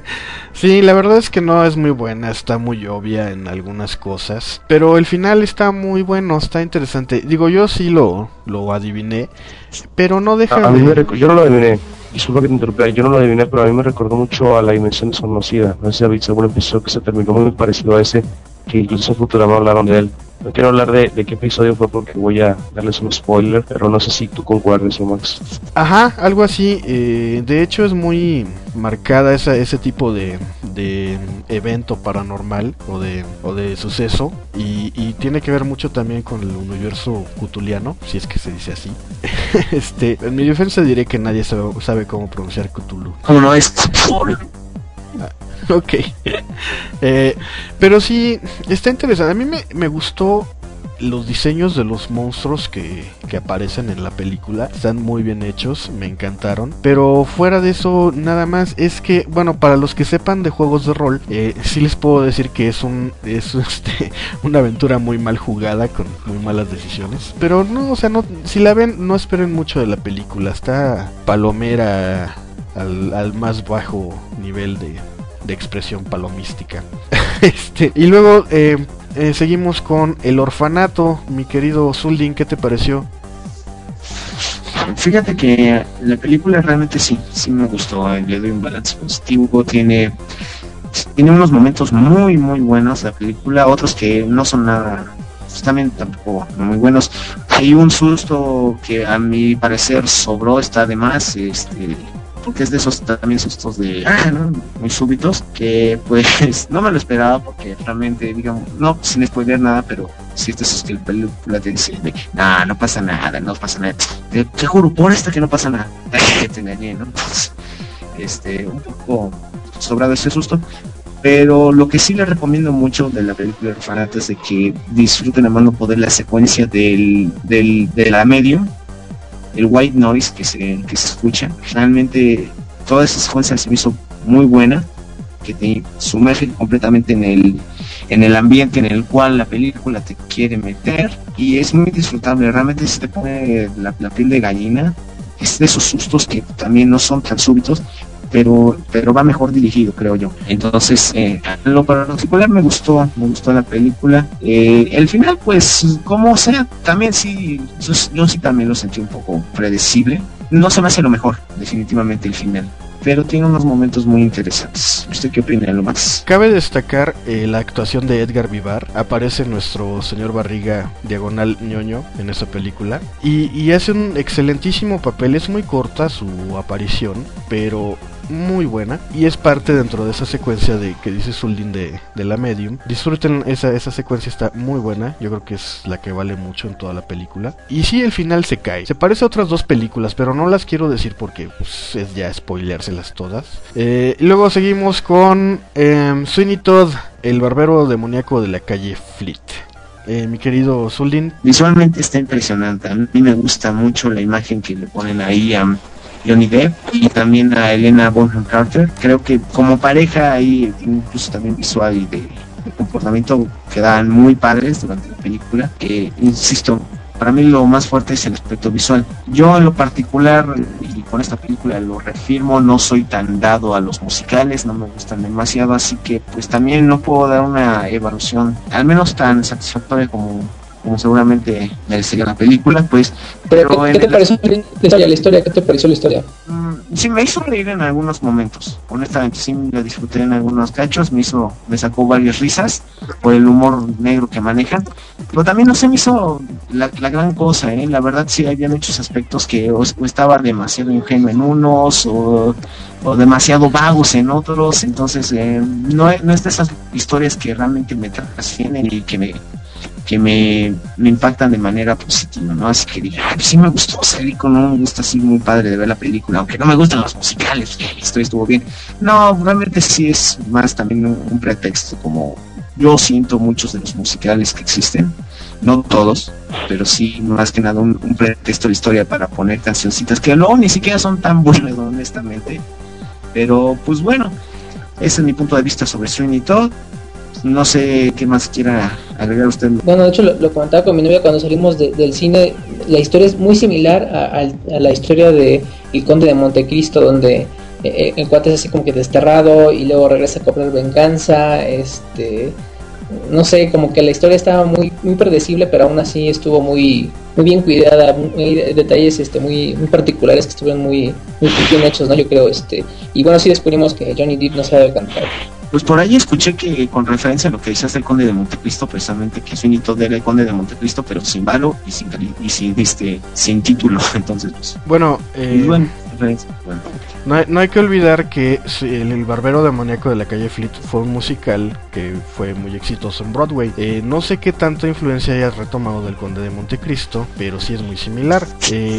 A: Sí, la verdad es que no es muy buena, está muy obvia en algunas cosas, pero el final está muy bueno, está interesante. Digo, yo sí lo, lo adiviné, pero no deja
C: a, a
A: de...
C: mí me rec- yo no lo adiviné, disculpa que te interrumpa, yo no lo adiviné, pero a mí me recordó mucho a La Dimensión Desconocida. No sé si habéis algún episodio que se terminó muy parecido a ese, que incluso en Futurama hablaron de él. No quiero hablar de, de qué episodio fue porque voy a darles un spoiler, pero no sé si tú concuerdes, Max.
A: Ajá, algo así. Eh, de hecho es muy marcada esa, ese tipo de, de evento paranormal o de, o de suceso, y, y tiene que ver mucho también con el universo cutuliano, si es que se dice así. este, en mi defensa diré que nadie sabe, sabe cómo pronunciar Cthulhu.
D: ¿Cómo no es?
A: Ok. eh, pero sí, está interesante. A mí me, me gustó los diseños de los monstruos que, que aparecen en la película están muy bien hechos, me encantaron. Pero fuera de eso, nada más. Es que, bueno, para los que sepan de juegos de rol, eh, sí les puedo decir que es un es este una aventura muy mal jugada, con muy malas decisiones. Pero no, o sea, no, si la ven, no esperen mucho de la película. Está palomera al, al más bajo nivel de, de expresión palomística. este Y luego eh, eh, seguimos con El Orfanato. Mi querido Zuldin, ¿qué te pareció?
D: Fíjate que la película realmente sí, sí me gustó, le doy un balance positivo, tiene, tiene unos momentos muy muy buenos la película, otros que no son nada, pues también tampoco muy buenos. Hay un susto que a mi parecer sobró, está de más, este, porque es de esos también sustos de ah, ¿no? muy súbitos, que pues no me lo esperaba, porque realmente, digamos, no sin spoiler nada, pero si este es que la película te dice de, nah, no pasa nada, no pasa nada, te, te juro por esto que no pasa nada, que te engañé, ¿no? Entonces, este, un poco sobrado ese susto. Pero lo que sí les recomiendo mucho de la película de Orfanato es de que disfruten a mano poder la secuencia del, del, de la Medium, el white noise que se, que se escucha. Realmente toda esa secuencia se me hizo muy buena, que te sumerge completamente en el, en el ambiente en el cual la película te quiere meter, y es muy disfrutable. Realmente se te pone la, la piel de gallina. Es de esos sustos que también no son tan súbitos, pero pero va mejor dirigido, creo yo. Entonces, eh, lo particular me gustó, me gustó la película. Eh, el final, pues, como sea, también sí, yo, yo sí también lo sentí un poco predecible. No se me hace lo mejor, definitivamente, el final, pero tiene unos momentos muy interesantes. ¿Usted qué opina, lo más?
A: Cabe destacar eh, la actuación de Edgar Vivar. Aparece nuestro señor Barriga diagonal ñoño en esa película, y, y hace un excelentísimo papel. Es muy corta su aparición, pero muy buena, y es parte dentro de esa secuencia de que dice Zuldin de, de la Medium. Disfruten esa, esa secuencia, está muy buena. Yo creo que es la que vale mucho en toda la película. Y sí, el final se cae, se parece a otras dos películas, pero no las quiero decir porque pues, es ya spoileárselas todas. eh, y luego seguimos con eh, Sweeney Todd, el barbero demoníaco de la calle Fleet. Eh, mi querido Zuldin.
D: Visualmente está impresionante. A mí me gusta mucho la imagen que le ponen ahí a Johnny Depp y también a Helena Bonham Carter. Creo que como pareja ahí, incluso también visual y de, de comportamiento, quedan muy padres durante la película. Que, insisto, para mí lo más fuerte es el aspecto visual. Yo en lo particular, y con esta película lo reafirmo, no soy tan dado a los musicales, no me gustan demasiado, así que pues también no puedo dar una evaluación al menos tan satisfactoria como como seguramente merecería la película, pues.
B: Pero ¿qué, ¿qué te pareció la historia, la historia? ¿Qué te pareció la historia?
D: Mm, sí, me hizo reír en algunos momentos. Honestamente, sí la disfruté en algunos cachos. Me hizo, me sacó varias risas por el humor negro que manejan. Pero también no se me hizo la, la gran cosa, ¿eh? La verdad sí había muchos aspectos que o, o estaba demasiado ingenuo en unos o, o demasiado vagos en otros. Entonces, eh, no, no es de esas historias que realmente me trascienden y que me que me, me impactan de manera positiva, ¿no? Así que dije, ay, sí me gustó, salí con un gusto así muy padre de ver la película, aunque no me gustan los musicales, la historia estuvo bien. No, realmente sí es más también un, un pretexto, como yo siento muchos de los musicales que existen, no todos, pero sí más que nada un, un pretexto de historia para poner cancioncitas que luego ni siquiera son tan buenas, honestamente. Pero pues bueno, ese es mi punto de vista sobre Sweeney Todd. No sé qué más quiera agregar usted.
B: Bueno, de hecho lo, lo comentaba con mi novia cuando salimos de, del cine. La historia es muy similar a, a, a la historia de El Conde de Montecristo, donde eh, el cuate es así como que desterrado y luego regresa a cobrar venganza. Este, no sé, como que la historia estaba muy muy predecible, pero aún así estuvo muy muy bien cuidada, muy, detalles este muy muy particulares que estuvieron muy muy bien hechos, ¿no? Yo creo, este, y bueno, sí descubrimos que Johnny Depp no sabe cantar.
D: Pues por ahí escuché que con referencia a lo que decías del Conde de Montecristo, precisamente que Sweeney Todd era el Conde de Montecristo, pero sin balo y sin y sin este sin título. Entonces, pues,
A: bueno, eh,
D: bueno, referencia, bueno.
A: No hay, no hay que olvidar que el, el barbero demoníaco de la calle Fleet fue un musical que fue muy exitoso en Broadway. Eh, no sé qué tanta influencia hayas retomado del Conde de Montecristo, pero sí es muy similar. Eh,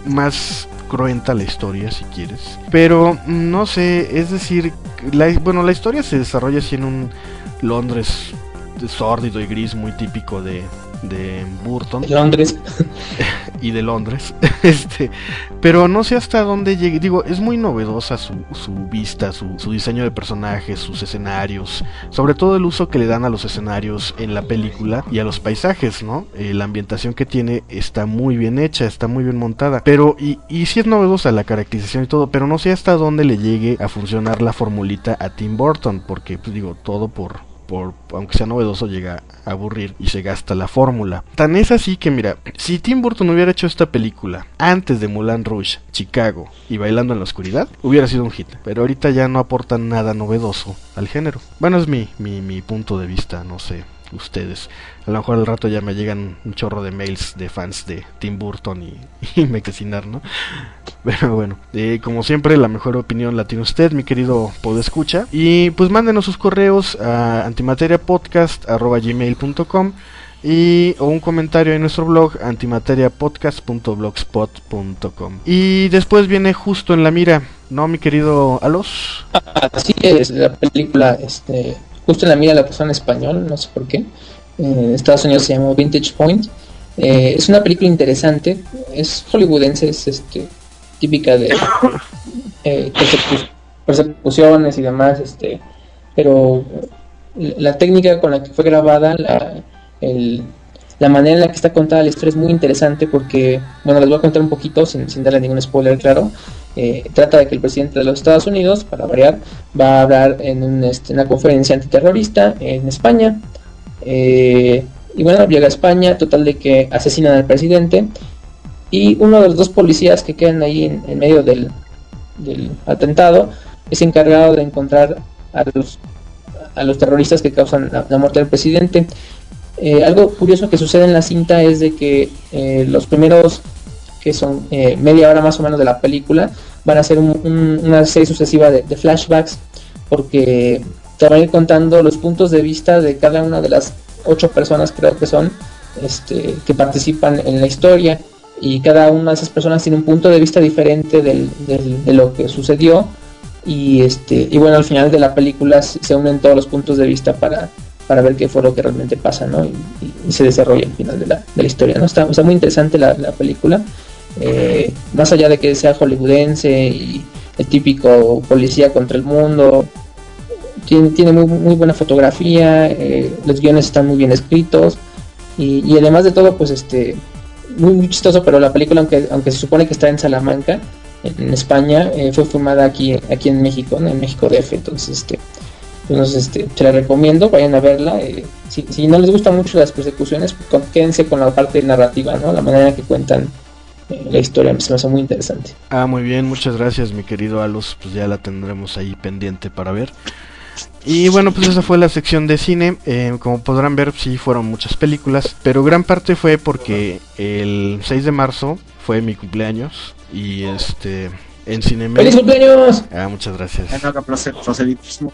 A: más cruenta la historia, si quieres, pero no sé, es decir, la, bueno, la historia se desarrolla así en un Londres sórdido y gris muy típico de, de Burton.
B: De Londres.
A: Y de Londres. este Pero no sé hasta dónde llegue. Digo, es muy novedosa su, su vista, su, su diseño de personajes, sus escenarios. Sobre todo el uso que le dan a los escenarios en la película y a los paisajes, ¿no? Eh, la ambientación que tiene está muy bien hecha, está muy bien montada. Pero, y, y sí es novedosa la caracterización y todo, pero no sé hasta dónde le llegue a funcionar la formulita a Tim Burton. Porque, pues digo, todo por... Por, aunque sea novedoso, llega a aburrir y se gasta la fórmula. Tan es así que mira, si Tim Burton hubiera hecho esta película antes de Moulin Rouge, Chicago y Bailando en la Oscuridad, hubiera sido un hit. Pero ahorita ya no aporta nada novedoso al género. Bueno, es mi, mi, mi punto de vista, no sé ustedes. A lo mejor al rato ya me llegan un chorro de mails de fans de Tim Burton y, y me cocinar, ¿no? Pero bueno, eh, como siempre, la mejor opinión la tiene usted, mi querido podescucha. Y pues mándenos sus correos a antimateriapodcast arroba gmail punto com y o un comentario en nuestro blog antimateriapodcast punto blogspot punto com. Y después viene Justo en la Mira, ¿no, mi querido Alos?
B: Así es, la película, este, Justo en la Mira la puso en español, no sé por qué. En Estados Unidos se llamó Vintage Point. Eh, es una película interesante, es hollywoodense, es este típica de eh, persecu- persecuciones y demás, este, pero la técnica con la que fue grabada, la, el, la manera en la que está contada la historia es muy interesante porque, bueno, les voy a contar un poquito sin, sin darle ningún spoiler, claro. Eh, trata de que el presidente de los Estados Unidos, para variar, va a hablar en un, este, una conferencia antiterrorista en España. Eh, y bueno, llega a España, total de que asesinan al presidente. Y uno de los dos policías que quedan ahí en, en medio del, del atentado es encargado de encontrar a los, a los terroristas que causan la, la muerte del presidente. Eh, algo curioso que sucede en la cinta es de que eh, los primeros, que son eh, media hora más o menos de la película, van a ser un, un, una serie sucesiva de, de flashbacks, porque te van a ir contando los puntos de vista de cada una de las ocho personas, creo que son, este, que participan en la historia. Y cada una de esas personas tiene un punto de vista diferente del, del, de lo que sucedió. Y este y bueno, al final de la película se, se unen todos los puntos de vista para, para ver qué fue lo que realmente pasa, ¿no? Y, y, y se desarrolla al final de la, de la historia, ¿no? Está, está muy interesante la, la película. Eh, más allá de que sea hollywoodense y el típico policía contra el mundo, tiene, tiene muy, muy buena fotografía, eh, los guiones están muy bien escritos. Y, y además de todo, pues este... Muy, muy chistoso, pero la película, aunque aunque se supone que está en Salamanca, en, en España, eh, fue filmada aquí aquí en México, ¿no? En México D F. Entonces, este, pues, este, se la recomiendo, vayan a verla. Eh, si, si no les gustan mucho las persecuciones, pues, quédense con la parte narrativa, ¿no? La manera en que cuentan eh, la historia se me hace muy interesante.
A: Ah, muy bien, muchas gracias, mi querido Alos. Pues ya la tendremos ahí pendiente para ver. Y bueno, pues esa fue la sección de cine. Eh, como podrán ver, sí fueron muchas películas, pero gran parte fue porque el seis de marzo fue mi cumpleaños y este en Cinemex.
B: ¡Feliz cumpleaños!
A: Ah, muchas gracias.
D: Proselitismo.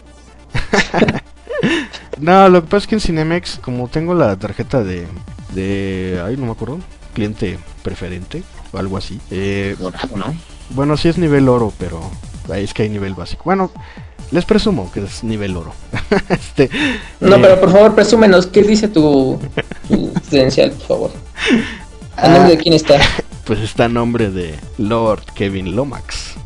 A: No, lo que pasa es que en Cinemex, como tengo la tarjeta de de ay, no me acuerdo, cliente preferente o algo así. Eh,
D: ¿no?
A: Bueno, sí es nivel oro, pero es que hay nivel básico. Bueno, les presumo que es nivel oro. este,
B: no,
A: eh,
B: pero por favor, presúmenos. ¿Qué dice tu, tu credencial, por favor? ¿A nombre de quién está?
A: Pues está a nombre de Lord Kevin Lomax.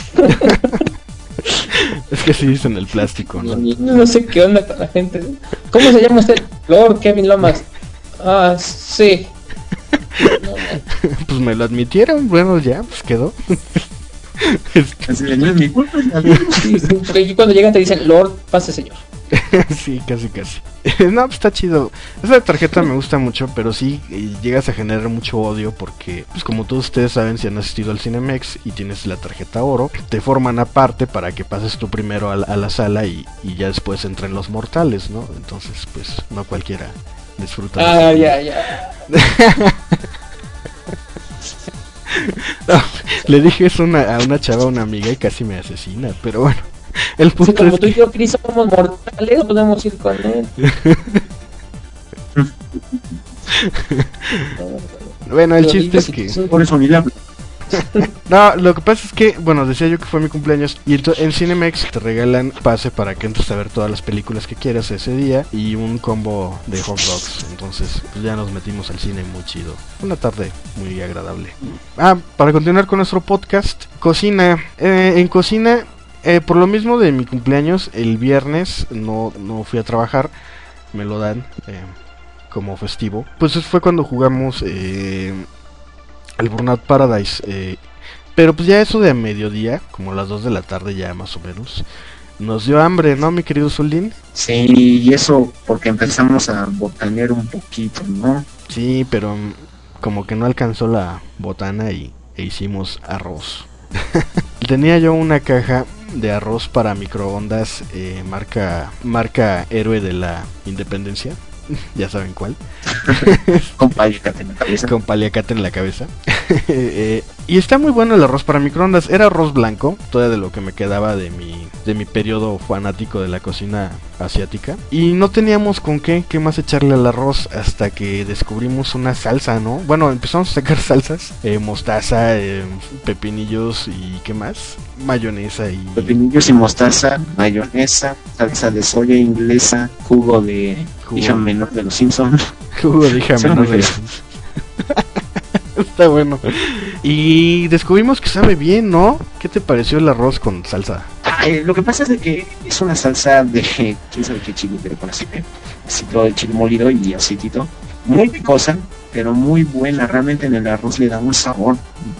A: Es que sí dicen el plástico, ¿no?
B: No, no sé qué onda con la gente. ¿Cómo se llama usted? Lord Kevin Lomax. Ah, sí. No,
A: pues me lo admitieron, bueno, ya, pues quedó.
D: Así de, no es mi culpa.
B: sí, sí, porque cuando llegan te dicen, Lord, pase señor.
A: Sí, casi casi. No, pues está chido. Esa tarjeta me gusta mucho, pero sí llegas a generar mucho odio porque, pues como todos ustedes saben, si han asistido al Cinemex y tienes la tarjeta oro, te forman aparte para que pases tú primero a la, a la sala y, y ya después entren los mortales, ¿no? Entonces, pues no cualquiera disfruta.
B: Ah, ya, ya.
A: No, le dije eso una, a una chava, una amiga, y casi me asesina, pero bueno. El punto
B: sí, como
A: es
B: tú
A: que...
B: y yo, Chris, somos mortales, podemos ir con él.
A: Bueno, el chiste es que...
D: Por eso ni le hablo.
A: No, lo que pasa es que, bueno, decía yo que fue mi cumpleaños y ento- en Cinemex te regalan pase para que entres a ver todas las películas que quieras ese día y un combo de hot dogs. Entonces, pues ya nos metimos al cine muy chido. Una tarde muy agradable. Ah, para continuar con nuestro podcast, cocina. Eh, en cocina, eh, por lo mismo de mi cumpleaños, el viernes no, no fui a trabajar, me lo dan eh, como festivo. Pues fue cuando jugamos eh, el Burnout Paradise. Eh, pero pues ya eso de a mediodía, como las dos de la tarde ya más o menos, nos dio hambre, ¿no, mi querido Soldín?
D: Sí, y eso porque empezamos a botanear un poquito, ¿no?
A: Sí, pero mm, como que no alcanzó la botana y e hicimos arroz. Tenía yo una caja de arroz para microondas eh, marca marca héroe de la independencia. Ya saben cuál.
D: Con paliacate en la cabeza.
A: Con paliacate en la cabeza. eh, y está muy bueno el arroz para microondas. Era arroz blanco, todavía de lo que me quedaba de mi de mi periodo fanático de la cocina asiática. Y no teníamos con qué, qué más echarle al arroz hasta que descubrimos una salsa, ¿no? Bueno, empezamos a sacar salsas, eh, mostaza, eh, pepinillos y ¿qué más? Mayonesa y...
D: Pepinillos y mostaza, mayonesa, salsa de soya inglesa, jugo de
A: Jugo.
D: hija menor de los Simpsons.
A: Jugo de hija
D: Suena
A: menor
D: muy
A: de
D: feo.
A: Está bueno. Y descubrimos que sabe bien, ¿no? ¿Qué te pareció el arroz con salsa?
D: Ay, lo que pasa es de que es una salsa de quién sabe qué chile, pero con aceite, así todo el chile molido y aceitito, muy picosa, pero muy buena. Realmente en el arroz le da un sabor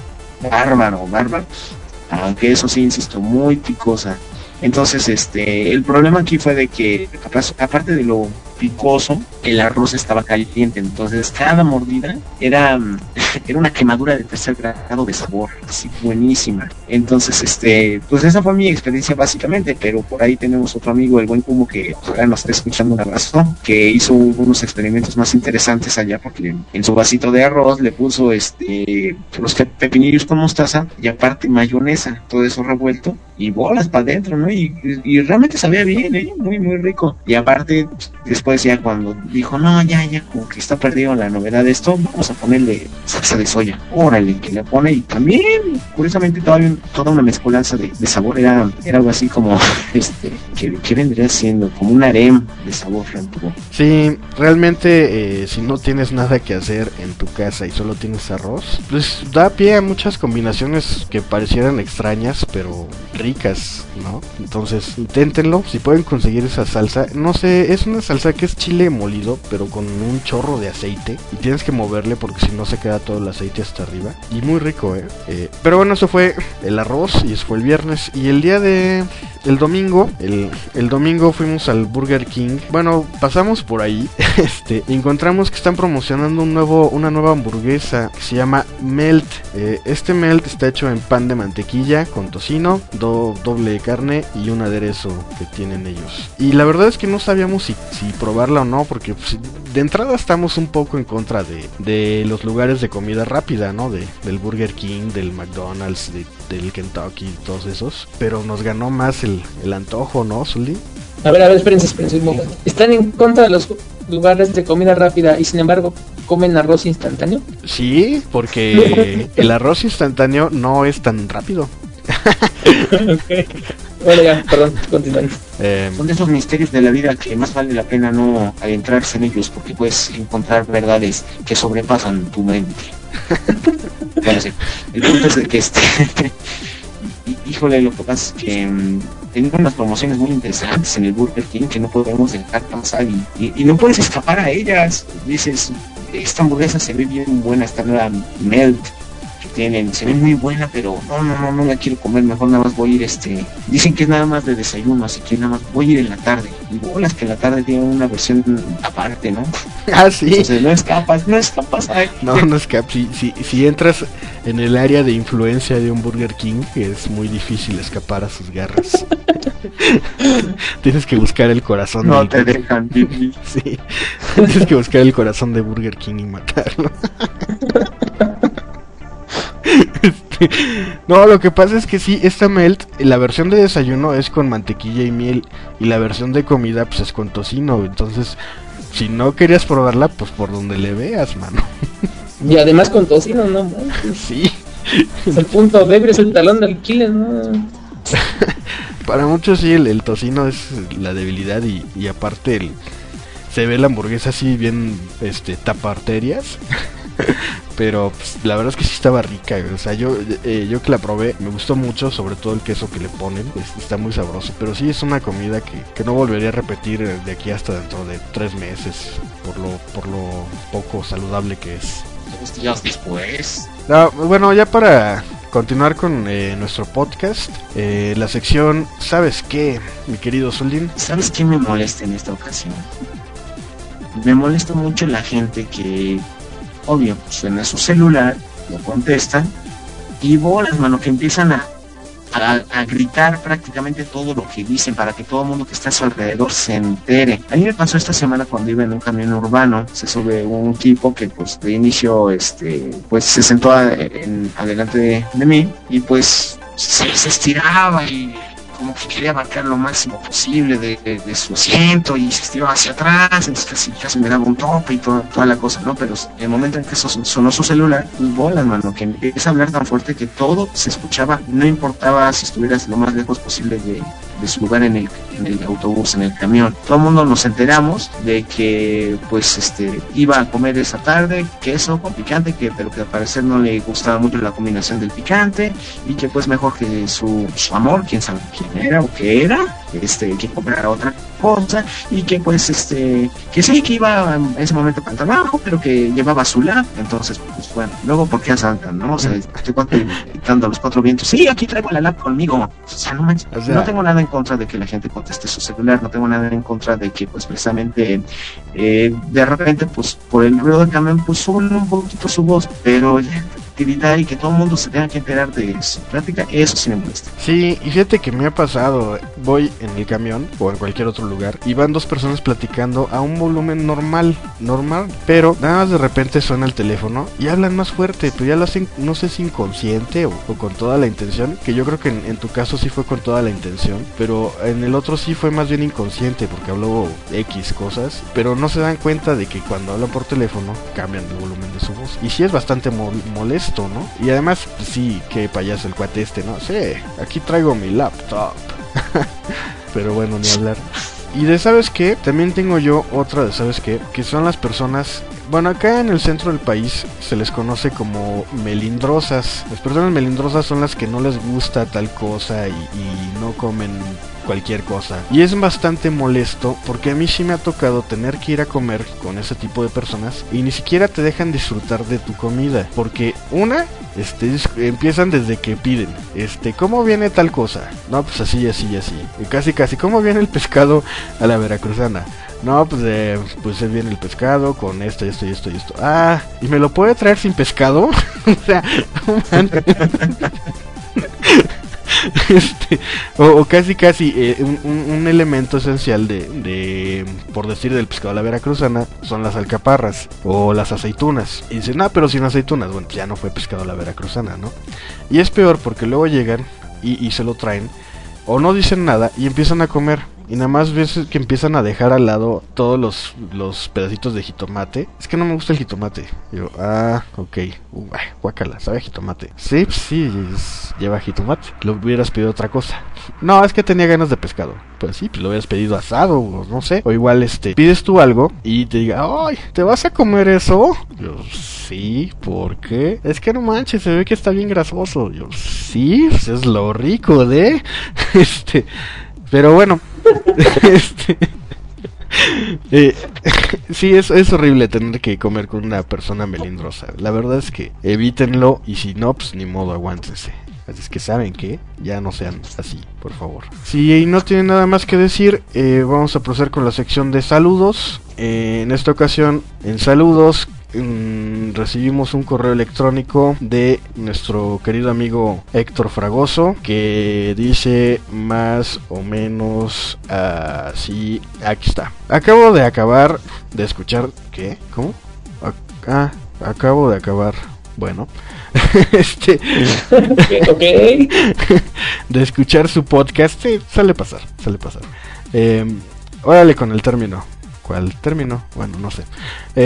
D: bárbaro, bárbaro. Aunque eso sí, insisto, muy picosa. Entonces, este, el problema aquí fue de que, aparte de lo picoso, el arroz estaba caliente, entonces cada mordida era, era una quemadura de tercer grado de sabor, así buenísima. Entonces, este, pues esa fue mi experiencia básicamente, pero por ahí tenemos otro amigo, el buen Kumo, que ahora nos está escuchando un abrazo, que hizo unos experimentos más interesantes allá, porque en su vasito de arroz le puso este los pe- pepinillos con mostaza y aparte mayonesa, todo eso revuelto y bolas para adentro, ¿no? Y, y, y realmente sabía bien, ¿eh? Muy, muy rico. Y aparte, después ya cuando dijo, no, ya, ya, como que está perdido la novedad de esto, vamos a ponerle salsa de soya. Órale, que le pone y también, curiosamente, todavía toda una mezcolanza de, de sabor. Era, era algo así como, este, que, que vendría siendo como un harem de sabor realmente.
A: Sí, realmente eh, si no tienes nada que hacer en tu casa y solo tienes arroz, pues da pie a muchas combinaciones que parecieran extrañas, pero ricas, ¿no? Entonces, inténtenlo, si pueden conseguir esa salsa. No sé, es una salsa que es chile molido, pero con un chorro de aceite. Y tienes que moverle porque si no se queda todo el aceite hasta arriba. Y muy rico, ¿eh? eh pero bueno, eso fue el arroz y eso fue el viernes. Y el día de... El domingo, el, el domingo fuimos al Burger King. Bueno, pasamos por ahí, este, y encontramos que están promocionando un nuevo, una nueva hamburguesa que se llama Melt. Eh, este Melt está hecho en pan de mantequilla con tocino, do, doble de carne y un aderezo que tienen ellos. Y la verdad es que no sabíamos si, si probarla o no, porque pues, de entrada estamos un poco en contra de, de los lugares de comida rápida, ¿no? De, del Burger King, del McDonald's, de, del Kentucky, todos esos. Pero nos ganó más el el antojo, ¿no, Zully?
B: A ver, a ver, espérense, espérense un momento. ¿Están en contra de los lugares de comida rápida y sin embargo comen arroz instantáneo?
A: Sí, porque el arroz instantáneo no es tan rápido.
B: Okay. Bueno, ya, perdón, continúen.
A: Eh,
D: Son de esos misterios de la vida que más vale la pena no adentrarse en ellos, porque puedes encontrar verdades que sobrepasan tu mente. Bueno, sí. El punto es de que este... Híjole, lo que pasa es que um, tienen unas promociones muy interesantes en el Burger King que no podemos dejar pasar y, y, y no puedes escapar a ellas. Dices, esta hamburguesa se ve bien buena, esta nueva Melt que tienen, se ve muy buena, pero no, no, no, no la quiero comer, mejor nada más voy a ir, este, dicen que es nada más de desayuno, así que nada más voy a ir en la tarde. Y bolas que en la tarde tiene una versión aparte, ¿no?
A: ah, sí.
D: Entonces no escapas, no escapas. Ay.
A: No, no escapas. Si, si, si entras en el área de influencia de un Burger King, es muy difícil escapar a sus garras. Tienes que buscar el corazón.
D: No
A: del...
D: te dejan vivir.
A: Sí. Tienes que buscar el corazón de Burger King y matarlo. Este, no, lo que pasa es que sí, esta Melt, la versión de desayuno es con mantequilla y miel y la versión de comida pues es con tocino. Entonces, si no querías probarla, pues por donde le veas, mano.
B: Y además con tocino, ¿no?
A: Sí,
B: Es el punto débil, es el talón de Aquiles, ¿no?
A: Para muchos sí, el, el tocino es la debilidad y, y aparte el, se ve la hamburguesa así bien, este, tapa arterias. Pero pues, la verdad es que sí estaba rica, o sea, yo eh, yo que la probé, me gustó mucho, sobre todo el queso que le ponen, es, está muy sabroso, pero sí es una comida que, que no volvería a repetir de aquí hasta dentro de tres meses, por lo por lo poco saludable que es.
D: Dos días después.
A: No, bueno, ya para continuar con eh, nuestro podcast, eh, la sección ¿sabes qué, mi querido Soldín?
D: ¿Sabes qué me molesta en esta ocasión? Me molesta mucho la gente que... obvio, suena su celular, lo contestan y bolas, mano, que empiezan a, a, a gritar prácticamente todo lo que dicen para que todo el mundo que está a su alrededor se entere. A mí me pasó esta semana cuando iba en un camión urbano, se sube un tipo que pues de inicio este pues se sentó a, en, adelante de, de mí y pues se, se estiraba y como que quería abarcar lo máximo posible de, de, de su asiento y se estiró hacia atrás, entonces casi, casi me daba un tope y toda, toda la cosa, ¿no? Pero en el momento en que son, sonó su celular, pues bolas, mano, que empieza a hablar tan fuerte que todo se escuchaba, no importaba si estuvieras lo más lejos posible de, de su lugar en el, en el autobús, en el camión. Todo el mundo nos enteramos de que pues este iba a comer esa tarde queso con picante, que pero que al parecer no le gustaba mucho la combinación del picante y que pues mejor que su, su amor, quién sabe quién era o qué era, este, que comprara otra cosa y que pues este, que sí que iba en ese momento para el trabajo, pero que llevaba su lap, entonces pues bueno, luego ¿por qué asaltan, no? O sea, estoy gritando a los cuatro vientos, sí, aquí traigo la lap conmigo, o sea, no manches, o sea, no tengo nada en contra de que la gente conteste su celular, no tengo nada en contra de que pues precisamente eh, de repente pues por el ruido del camión pues suben un poquito su voz, pero actividad y que todo el mundo se tenga que enterar de su plática, eso sí me molesta.
A: Sí, y fíjate que me ha pasado, voy en el camión o en cualquier otro lugar y van dos personas platicando a un volumen normal, normal, pero nada más de repente suena el teléfono y hablan más fuerte, pero ya lo hacen, no sé si inconsciente o, o con toda la intención, que yo creo que en, en tu caso sí fue con toda la intención, pero en el otro sí fue más bien inconsciente porque habló X cosas, pero no se dan cuenta de que cuando hablan por teléfono cambian el volumen de su voz y sí es bastante mol molesto, ¿no? Y además, pues, sí, qué payaso el cuate este, ¿no? Sí, aquí traigo mi laptop. Pero bueno, ni hablar. Y de ¿sabes qué? También tengo yo otra de ¿sabes qué? Que son las personas... Bueno, acá en el centro del país se les conoce como melindrosas. Las personas melindrosas son las que no les gusta tal cosa y, y no comen cualquier cosa. Y es bastante molesto porque a mí sí me ha tocado tener que ir a comer con ese tipo de personas y ni siquiera te dejan disfrutar de tu comida. Porque una, este, empiezan desde que piden, este, ¿cómo viene tal cosa? No, pues así, así, así. Y casi, casi, ¿cómo viene el pescado a la veracruzana? No, pues, eh, pues es bien el pescado con esto, esto y esto y esto. Ah, ¿y me lo puede traer sin pescado? O sea, man. Este, o, o casi casi eh, un, un, un elemento esencial de, de, por decir, del pescado a la veracruzana son las alcaparras o las aceitunas. Y dicen, no, pero sin aceitunas, bueno, pues ya no fue pescado a la veracruzana, ¿no? Y es peor porque luego llegan y, y se lo traen o no dicen nada y empiezan a comer. Y nada más ves que empiezan a dejar al lado todos los, los pedacitos de jitomate. Es que no me gusta el jitomate. Yo, ah, ok. Uh, guácala, sabe a jitomate. Sí, sí, es, lleva jitomate. Lo hubieras pedido otra cosa. No, es que tenía ganas de pescado. Pues sí, pues lo hubieras pedido asado, o no sé. O igual, este, pides tú algo y te diga, ay, ¿te vas a comer eso? Yo, sí, ¿por qué? Es que no manches, se ve que está bien grasoso. Yo, sí, pues es lo rico de... este... Pero bueno, este, eh, sí, es, es horrible tener que comer con una persona melindrosa. La verdad es que evítenlo y si no, pues ni modo, aguántense. Así es que saben que ya no sean así, por favor. Si no tienen nada más que decir, eh, vamos a proceder con la sección de saludos. Eh, en esta ocasión, en saludos, mm, recibimos un correo electrónico de nuestro querido amigo Héctor Fragoso, que dice más o menos así. Aquí está. Acabo de acabar de escuchar... ¿Qué? ¿Cómo? Ah, acabo de acabar... Bueno, este
B: okay.
A: de escuchar su podcast. Sí, sale pasar, sale pasar. Eh, órale con el término. ¿Cuál término? Bueno, no sé. Eh,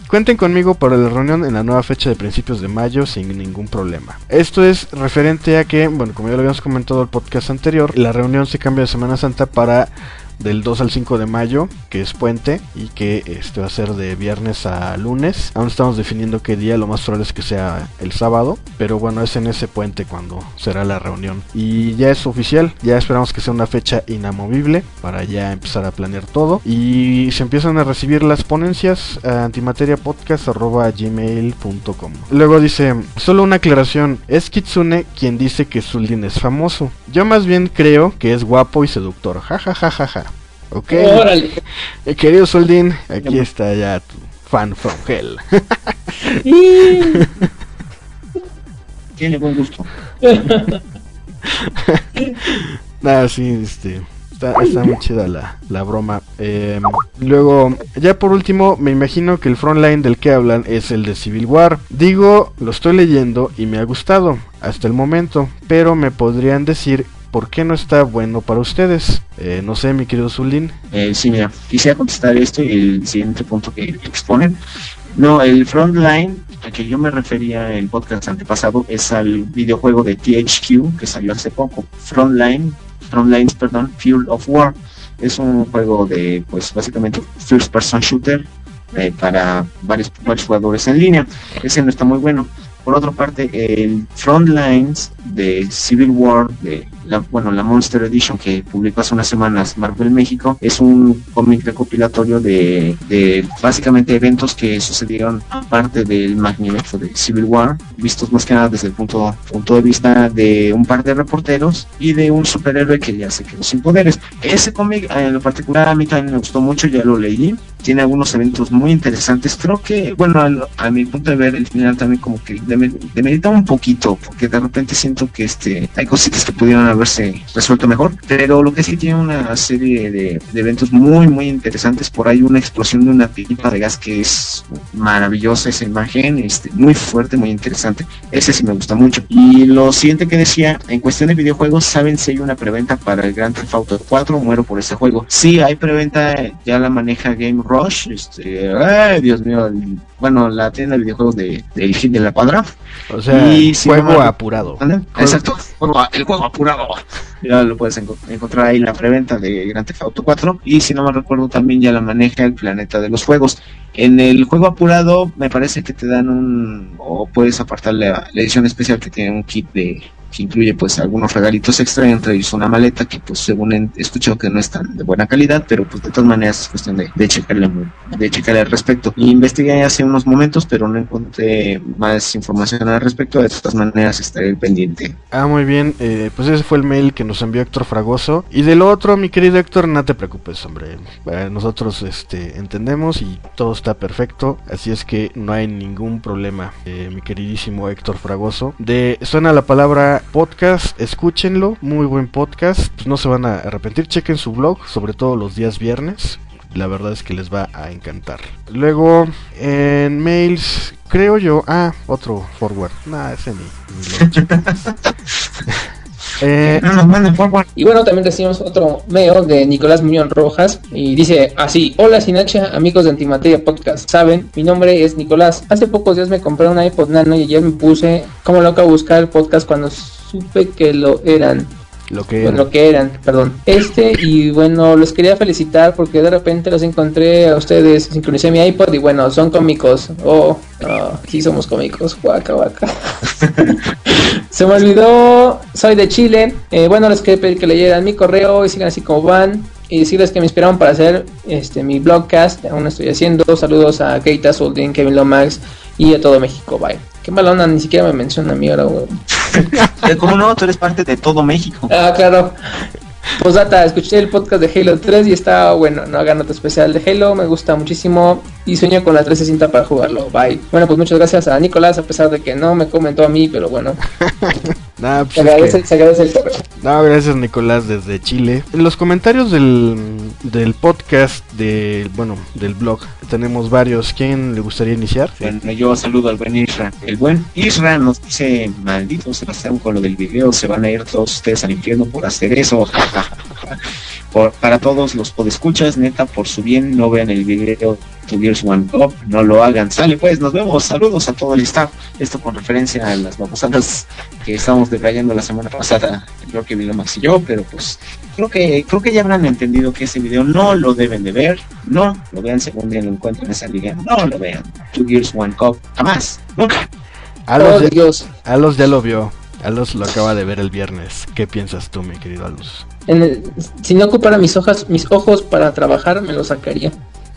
A: cuenten conmigo para la reunión en la nueva fecha de principios de mayo sin ningún problema. Esto es referente a que, bueno, como ya lo habíamos comentado en el podcast anterior, la reunión se cambia de Semana Santa para del dos al cinco de mayo, que es puente, y que este va a ser de viernes a lunes. Aún estamos definiendo qué día, lo más probable es que sea el sábado, pero bueno, es en ese puente cuando será la reunión. Y ya es oficial, ya esperamos que sea una fecha inamovible para ya empezar a planear todo. Y se empiezan a recibir las ponencias a antimateriapodcast arroba gmail punto com. Luego dice, solo una aclaración, es Kitsune quien dice que Zuldin es famoso. Yo más bien creo que es guapo y seductor, jajajajaja. Ja, ja, ja. Ok,
B: órale.
A: Eh, querido Zuldin, aquí está ya tu fan from hell.
D: Tiene buen gusto.
A: Nada, sí, este, está, está muy chida la, la broma. Eh, luego, ya por último, me imagino que el frontline del que hablan es el de Civil War. Digo, lo estoy leyendo y me ha gustado hasta el momento, pero me podrían decir ¿por qué no está bueno para ustedes? Eh, no sé, mi querido Zuldin.
D: Eh, sí, mira, quisiera contestar esto y el siguiente punto que exponen. No, el Frontline, al que yo me refería en el podcast antepasado, es al videojuego de T H Q que salió hace poco. Frontline, Frontlines, perdón, Fuel of War. Es un juego de, pues, básicamente, first person shooter eh, para varios, varios jugadores en línea. Ese no está muy bueno. Por otra parte, el Frontlines de Civil War, de la, bueno, la Monster Edition que publicó hace unas semanas Marvel México, es un cómic recopilatorio de, de básicamente eventos que sucedieron aparte del magnífico de Civil War, vistos más que nada desde el punto, punto de vista de un par de reporteros y de un superhéroe que ya se quedó sin poderes. Ese cómic en lo particular a mí también me gustó mucho, ya lo leí, tiene algunos eventos muy interesantes. Creo que, bueno, a, a mi punto de ver, el final también como que demerita un poquito, porque de repente siento que este hay cositas que pudieron haberse resuelto mejor, pero lo que sí tiene una serie de, de eventos muy muy interesantes. Por ahí una explosión de una pipa de gas que es maravillosa esa imagen, este, muy fuerte, muy interesante. Ese sí me gusta mucho. Y lo siguiente que decía, en cuestión de videojuegos, ¿saben si hay una preventa para el Grand Theft Auto cuatro? Muero por ese juego. Sí, hay preventa, ya la maneja Game Rush, este, ay, Dios mío, el, bueno, la tienda de videojuegos de, del hit de la cuadra.
A: O sea,
D: y si
A: juego
D: no,
A: apurado.
D: ¿ande? Exacto, el juego apurado. Ya lo puedes enco- encontrar ahí la preventa de Grand Theft Auto cuatro. Y si no me recuerdo, también ya la maneja el Planeta de los Juegos. En el juego apurado me parece que te dan un, o puedes apartar la, la edición especial que tiene un kit de que incluye pues algunos regalitos extra, entre ellos una maleta que pues según he escuchado que no es tan de buena calidad, pero pues de todas maneras es cuestión de, de checarle de checarle al respecto. Investigué hace unos momentos, pero no encontré más información al respecto. De todas maneras estaré pendiente.
A: Ah, muy bien, eh, pues ese fue el mail que nos envió Héctor Fragoso. Y de lo otro, mi querido Héctor, no te preocupes, hombre, eh, nosotros este entendemos y todo está perfecto, así es que no hay ningún problema, eh, mi queridísimo Héctor Fragoso. De suena la palabra podcast, escúchenlo, muy buen podcast, pues no se van a arrepentir, chequen su blog, sobre todo los días viernes, la verdad es que les va a encantar. Luego, en mails, creo yo, ah, otro forward, nah, ese ni, ni lo chequen. Eh,
D: no nos manden forward.
B: Y bueno, también recibimos otro mail de Nicolás Muñoz Rojas y dice así: hola Sinacha, amigos de Antimateria Podcast. Saben, mi nombre es Nicolás. Hace pocos días me compré un iPod Nano y ayer me puse como loco a buscar el podcast cuando supe que lo eran.
A: Lo que
B: Bueno, lo que eran, perdón. Este, y bueno, los quería felicitar porque de repente los encontré a ustedes, sincronicé mi iPod y bueno, son cómicos. Oh, oh sí somos cómicos, guaca, guaca. Se me olvidó, soy de Chile. Eh, bueno, les quería pedir que leyeran mi correo y sigan así como van. Y decirles que me inspiraron para hacer este mi blogcast, aún lo estoy haciendo. Saludos a Keita, Zuldin, Kevin Lomax y a todo México, bye. Qué mala onda, ni siquiera me menciona a mí ahora, güey.
D: ¿Cómo no? Tú eres parte de todo México.
B: Ah, claro. Posdata, escuché el podcast de Halo tres y está bueno, no hagan nota especial de Halo, me gusta muchísimo y sueño con la trescientos sesenta para jugarlo, bye. Bueno, pues muchas gracias a Nicolás, a pesar de que no me comentó a mí, pero bueno.
A: Nah, pues
B: se, agradece,
A: que...
B: se agradece el correo.
A: No, gracias Nicolás desde Chile. En los comentarios del, del podcast, de, bueno, del blog, tenemos varios. ¿Quién le gustaría iniciar?
D: Bueno, yo saludo al buen Isra. El buen Isra nos dice: maldito Sebastián, con lo del video se van a ir todos ustedes al infierno por hacer eso. Por, para todos los podescuchas, neta, por su bien, no vean el video Two Gears One Cup, no lo hagan. Sale pues, nos vemos, saludos a todo el staff. Esto con referencia a las babosadas que estábamos detallando la semana pasada, creo que Vilomax y yo, pero pues creo que creo que ya habrán entendido que ese video no lo deben de ver, no lo vean según día lo encuentren en esa liga, no lo vean. Two Gears One Cup, jamás, nunca.
A: Alos,
B: Oh,
A: ya,
B: Dios.
A: Alos ya lo vio. Alos lo acaba de ver el viernes. ¿Qué piensas tú, mi querido Alos?
B: En el- si no ocupara mis hojas, mis ojos para trabajar, me lo sacaría.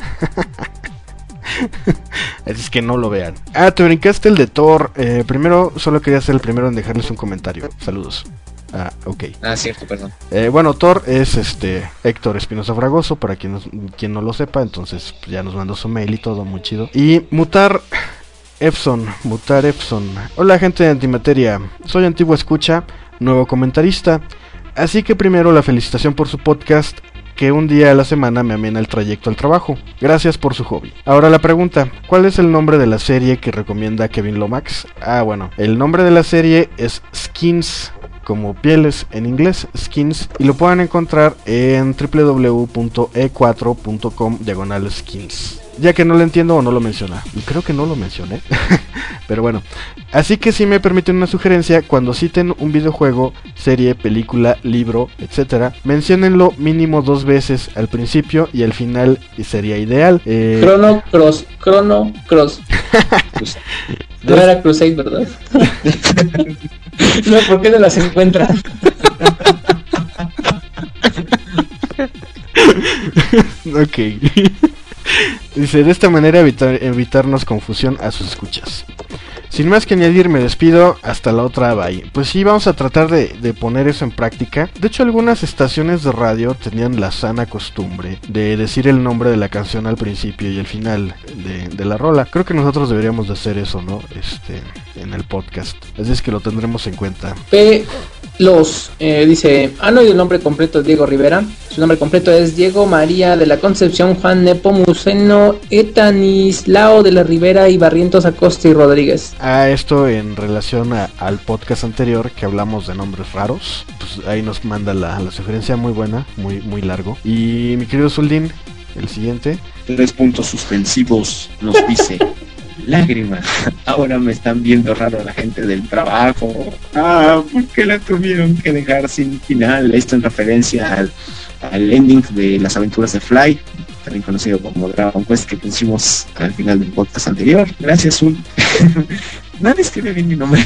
A: Es que no lo vean. Ah, te brincaste el de Thor. Eh, primero, solo quería ser el primero en dejarles un comentario. Saludos. Ah, ok.
D: Ah, cierto, perdón.
A: Eh, bueno, Thor es este Héctor Espinosa Fragoso, para quien, nos- quien no lo sepa, entonces pues, ya nos mandó su mail y todo, muy chido. Y Mutar Epson, Mutar Epson. Hola gente de Antimateria, soy antiguo escucha, nuevo comentarista, así que primero la felicitación por su podcast, que un día a la semana me amena el trayecto al trabajo. Gracias por su hobby. Ahora la pregunta, ¿cuál es el nombre de la serie que recomienda Kevin Lomax? Ah, bueno, el nombre de la serie es Skins, como pieles en inglés, Skins, y lo pueden encontrar en w w w punto e cuatro punto com diagonal skins. Ya que no lo entiendo o no lo menciona, y creo que no lo mencioné, pero bueno. Así que si me permiten una sugerencia, cuando citen un videojuego, serie, película, libro, etcétera, menciónenlo mínimo dos veces al principio y al final, y sería ideal. Eh,
B: Chrono Cross, Chrono Cross.
D: Pues,
B: No era Crusade, ¿verdad? No, ¿por qué no las encuentran?
A: Ok. Dice, de esta manera evitar, evitarnos confusión a sus escuchas. Sin más que añadir, me despido, hasta la otra, bye. Pues sí, vamos a tratar de, de poner eso en práctica. De hecho, algunas estaciones de radio tenían la sana costumbre de decir el nombre de la canción al principio y al final de, de la rola. Creo que nosotros deberíamos de hacer eso, ¿no? Este, en el podcast. Así es que lo tendremos en cuenta.
B: P. Los, eh, dice, ¿han oído el nombre completo de Diego Rivera? Su nombre completo es Diego María de la Concepción Juan Nepomuceno Etanislao de la Rivera y Barrientos Acosta y Rodríguez.
A: A esto en relación a, al podcast anterior que hablamos de nombres raros, pues ahí nos manda la, la sugerencia, muy buena, muy muy largo. Y mi querido Zuldín, el siguiente.
D: Tres puntos suspensivos, nos dice. Lágrimas, ahora me están viendo raro la gente del trabajo. Ah, ¿por qué la tuvieron que dejar sin final? Esto en referencia al, al ending de las aventuras de Fly, también conocido como Dragon Quest, que pusimos al final del podcast anterior. Gracias, Zul. Nadie escribe bien mi nombre.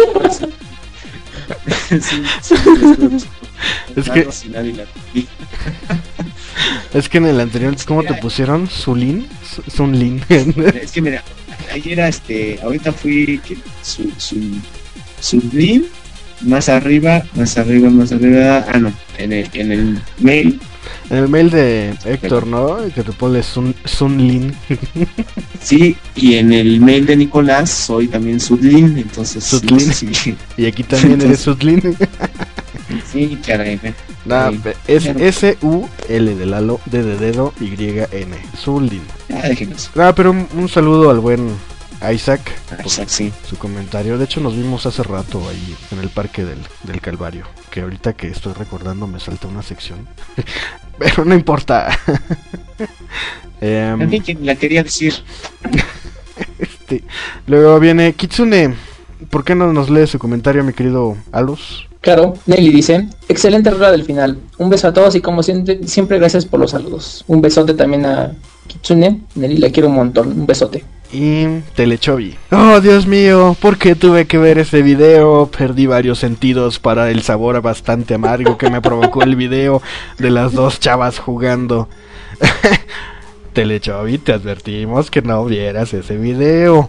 D: Sí, sí,
A: Es que-
D: si nadie la-
A: Es que en el anterior, ¿cómo te pusieron? ¿Zulín? Zunlin.
D: Es que mira, ayer era este, ahorita fui que su, su, Sublime, más arriba, más arriba, más arriba, ah no, en el, en el mail,
A: En el mail de Héctor, ¿no? Que te pone Sun, Zunlin.
D: sí, y en el mail de Nicolás soy también Sublime, entonces
A: Sublime.
D: no sé si-
A: Y aquí también eres Zunlin.
D: sí, caray, ve.
A: Nah,
D: Sí.
A: es S U L de Lalo, D de dedo, Y N. Zunlin.
D: Ah, déjenos.
A: Ah, pero un, un saludo al buen Isaac.
D: Ah, Isaac, sí.
A: Su comentario, de hecho nos vimos hace rato ahí en el parque del, del Calvario, que ahorita que estoy recordando me salta una sección, pero no importa. Em,
D: También quien la quería decir.
A: este, luego viene Kitsune. ¿Por qué no nos lee su comentario, mi querido Alos?
B: Claro, Nelly dice, excelente rola del final. Un beso a todos y como siempre, siempre gracias por los saludos. Un besote también a Kitsune. Nelly, la quiero un montón. Un besote.
A: Y Telechobi. Oh, Dios mío, ¿por qué tuve que ver ese video? Perdí varios sentidos para el sabor bastante amargo que me provocó el video de las dos chavas jugando. Telechobi, te advertimos que no vieras ese video.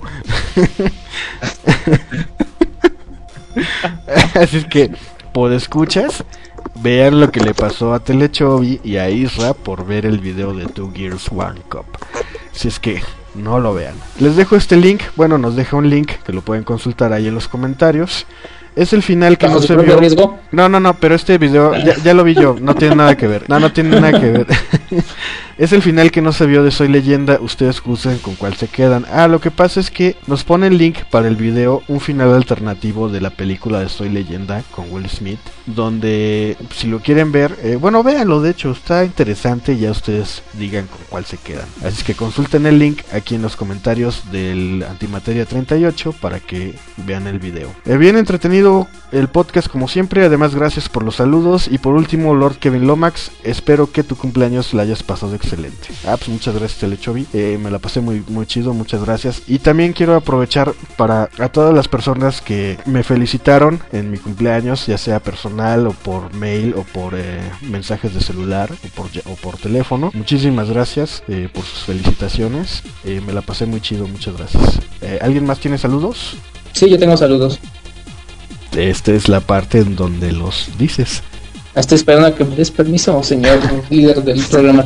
A: Así es que, por escuchas, vean lo que le pasó a Telechobi y a Isra por ver el video de Two Gears One Cup. Si es que no lo vean. Les dejo este link, bueno, nos deja un link que lo pueden consultar ahí en los comentarios. Es el final que
B: ¿Bajo
A: no
B: su
A: se
B: propio
A: vio.
B: riesgo?
A: No, no, no, pero este video ya, ya lo vi yo, no tiene nada que ver. No, no tiene nada que ver. Es el final que no se vio de Soy Leyenda, ustedes juzguen con cuál se quedan. Ah, lo que pasa es que nos pone el link para el video, un final alternativo de la película de Soy Leyenda con Will Smith, donde si lo quieren ver, eh, bueno, véanlo, de hecho, está interesante, ya ustedes digan con cuál se quedan. Así es que consulten el link aquí en los comentarios del Antimateria treinta y ocho para que vean el video. Eh, bien entretenido el podcast como siempre, además gracias por los saludos y por último Lord Kevin Lomax, espero que tu cumpleaños la hayas pasado excelente. Ah, pues muchas gracias Telechovi, eh, me la pasé muy muy chido, muchas gracias. Y también quiero aprovechar para a todas las personas que me felicitaron en mi cumpleaños, ya sea personal o por mail o por eh, mensajes de celular o por, o por teléfono. Muchísimas gracias eh, por sus felicitaciones, eh, me la pasé muy chido, muchas gracias. Eh, ¿Alguien más tiene saludos?
B: Sí, yo tengo saludos.
A: Esta es la parte en donde los dices.
B: Estoy esperando a que me des permiso, señor líder del programa.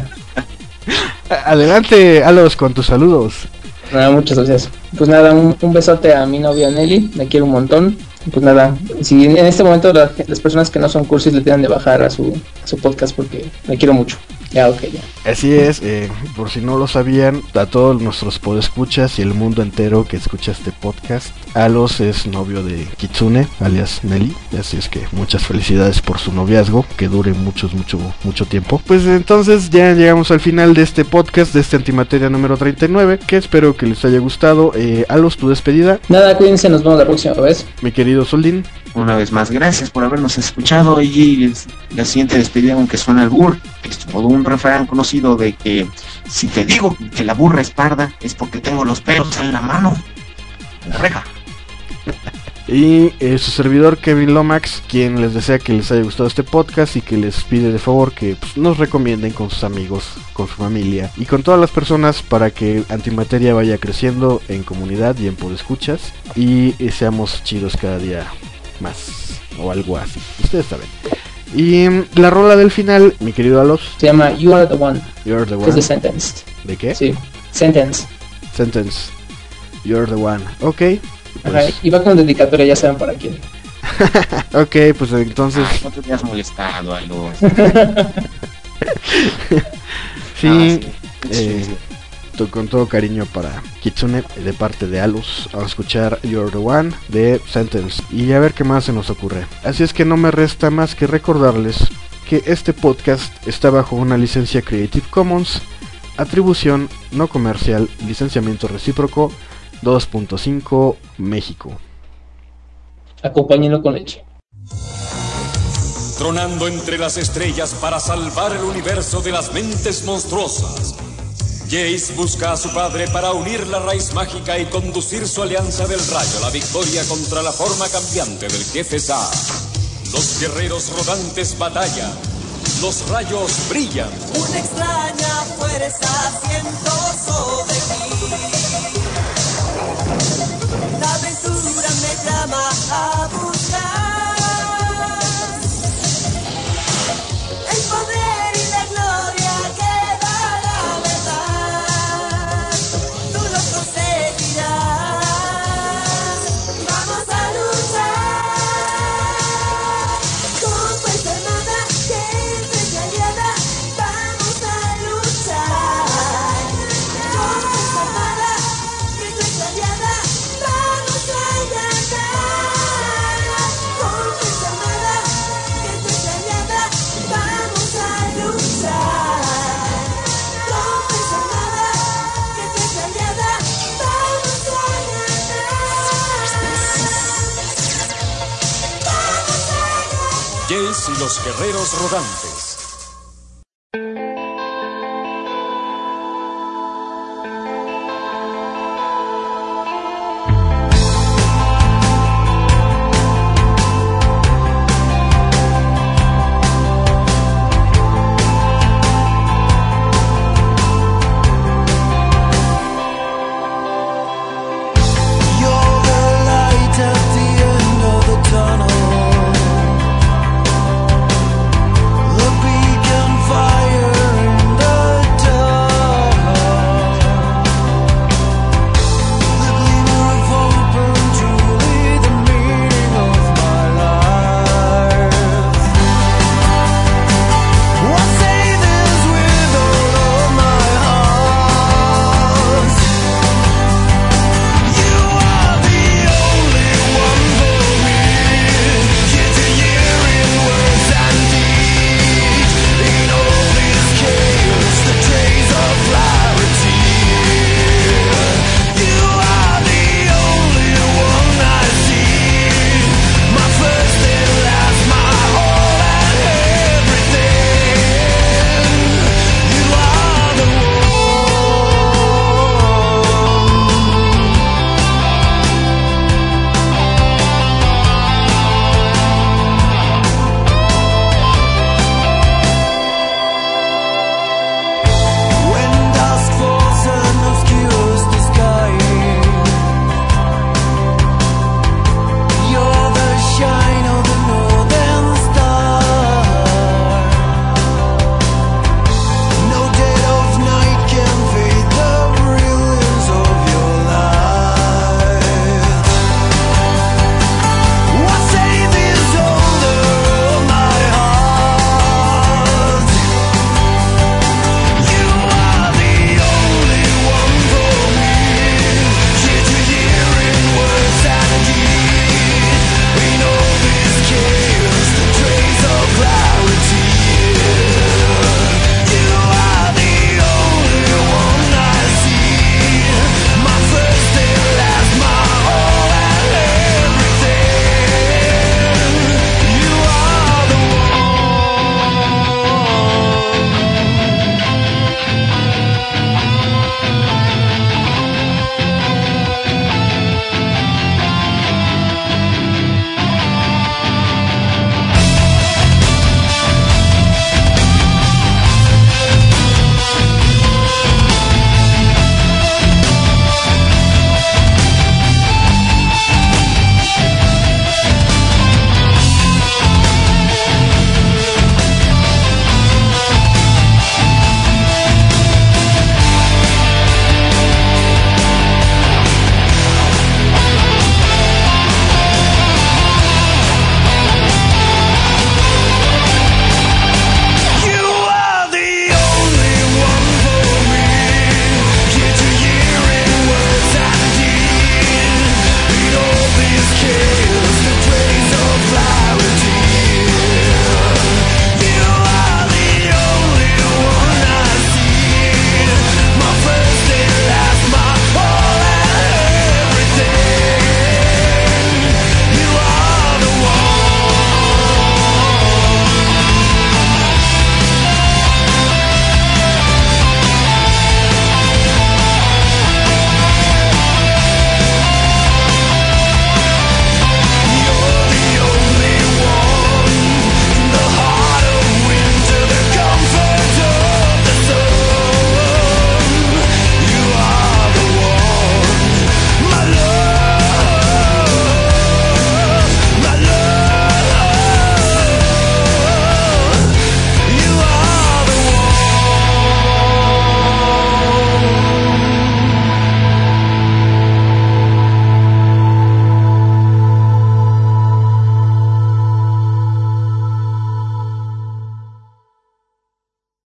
A: Adelante, Alos, con tus saludos.
B: Nada, muchas gracias. Pues nada, un, un besote a mi novia Nelly, la quiero un montón. Pues nada, si en este momento la, las personas que no son cursis le tienen de bajar a su, a su podcast porque la quiero mucho. Ya, ok, ya.
A: Así es, eh, por si no lo sabían, a todos nuestros podescuchas y el mundo entero que escucha este podcast, Alos es novio de Kitsune, alias Nelly, así es que muchas felicidades por su noviazgo, que dure mucho, mucho, mucho tiempo. Pues entonces ya llegamos al final de este podcast, de este Antimateria número treinta y nueve, que espero que les haya gustado. eh, Alos, tu despedida.
B: Nada, cuídense, nos vemos la próxima vez.
A: Mi querido Soldín.
D: Una vez más, gracias por habernos escuchado. Y la siguiente despedida, aunque suena al burro, es todo un refrán conocido de que si te digo que la burra es parda, es porque tengo los pelos en la mano, en la reja.
A: Y eh, su servidor Kevin Lomax, quien les desea que les haya gustado este podcast y que les pide de favor que pues, nos recomienden con sus amigos, con su familia y con todas las personas para que Antimateria vaya creciendo en comunidad y en podescuchas y eh, seamos chidos cada día más o algo así, ustedes saben. Y mm, la rola del final, mi querido Alos,
B: Se llama You Are the One.
A: You're the
B: Que es de
A: One.
B: Sentenced.
A: ¿De qué?
B: Sí, Sentence.
A: Sentence. You're the One. Ok.
B: Ajá,
A: Pues,
B: y va con dedicatoria, ya saben para quién.
A: ok, pues entonces
D: Ay, no te habías molestado, algo.
A: sí,
D: Ah,
A: eh, to- con todo cariño para Kitsune de parte de Alus. Vamos a escuchar You're the One de Sentence y a ver qué más se nos ocurre. Así es que no me resta más que recordarles que este podcast está bajo una licencia Creative Commons, atribución no comercial, licenciamiento recíproco dos punto cinco México.
B: Acompáñenlo con leche.
E: Tronando entre las estrellas para salvar el universo de las mentes monstruosas, Jace busca a su padre para unir la raíz mágica y conducir su alianza del rayo a la victoria contra la forma cambiante del jefe Zar. Los guerreros rodantes batallan, los rayos brillan.
F: Una extraña fuerza siento sobre mí. La aventura me llama a buscar el poder y la gloria que da la verdad. Tú lo conseguirás. Vamos a luchar con fuerza armada que es aliada. Vamos a luchar con fuerza armada que es aliada. Vamos a ganar con fuerza armada que es aliada. Vamos a luchar con fuerza armada que es aliada. Vamos a ganar. Vamos a ganar.
E: Jace y los guerreros rodantes.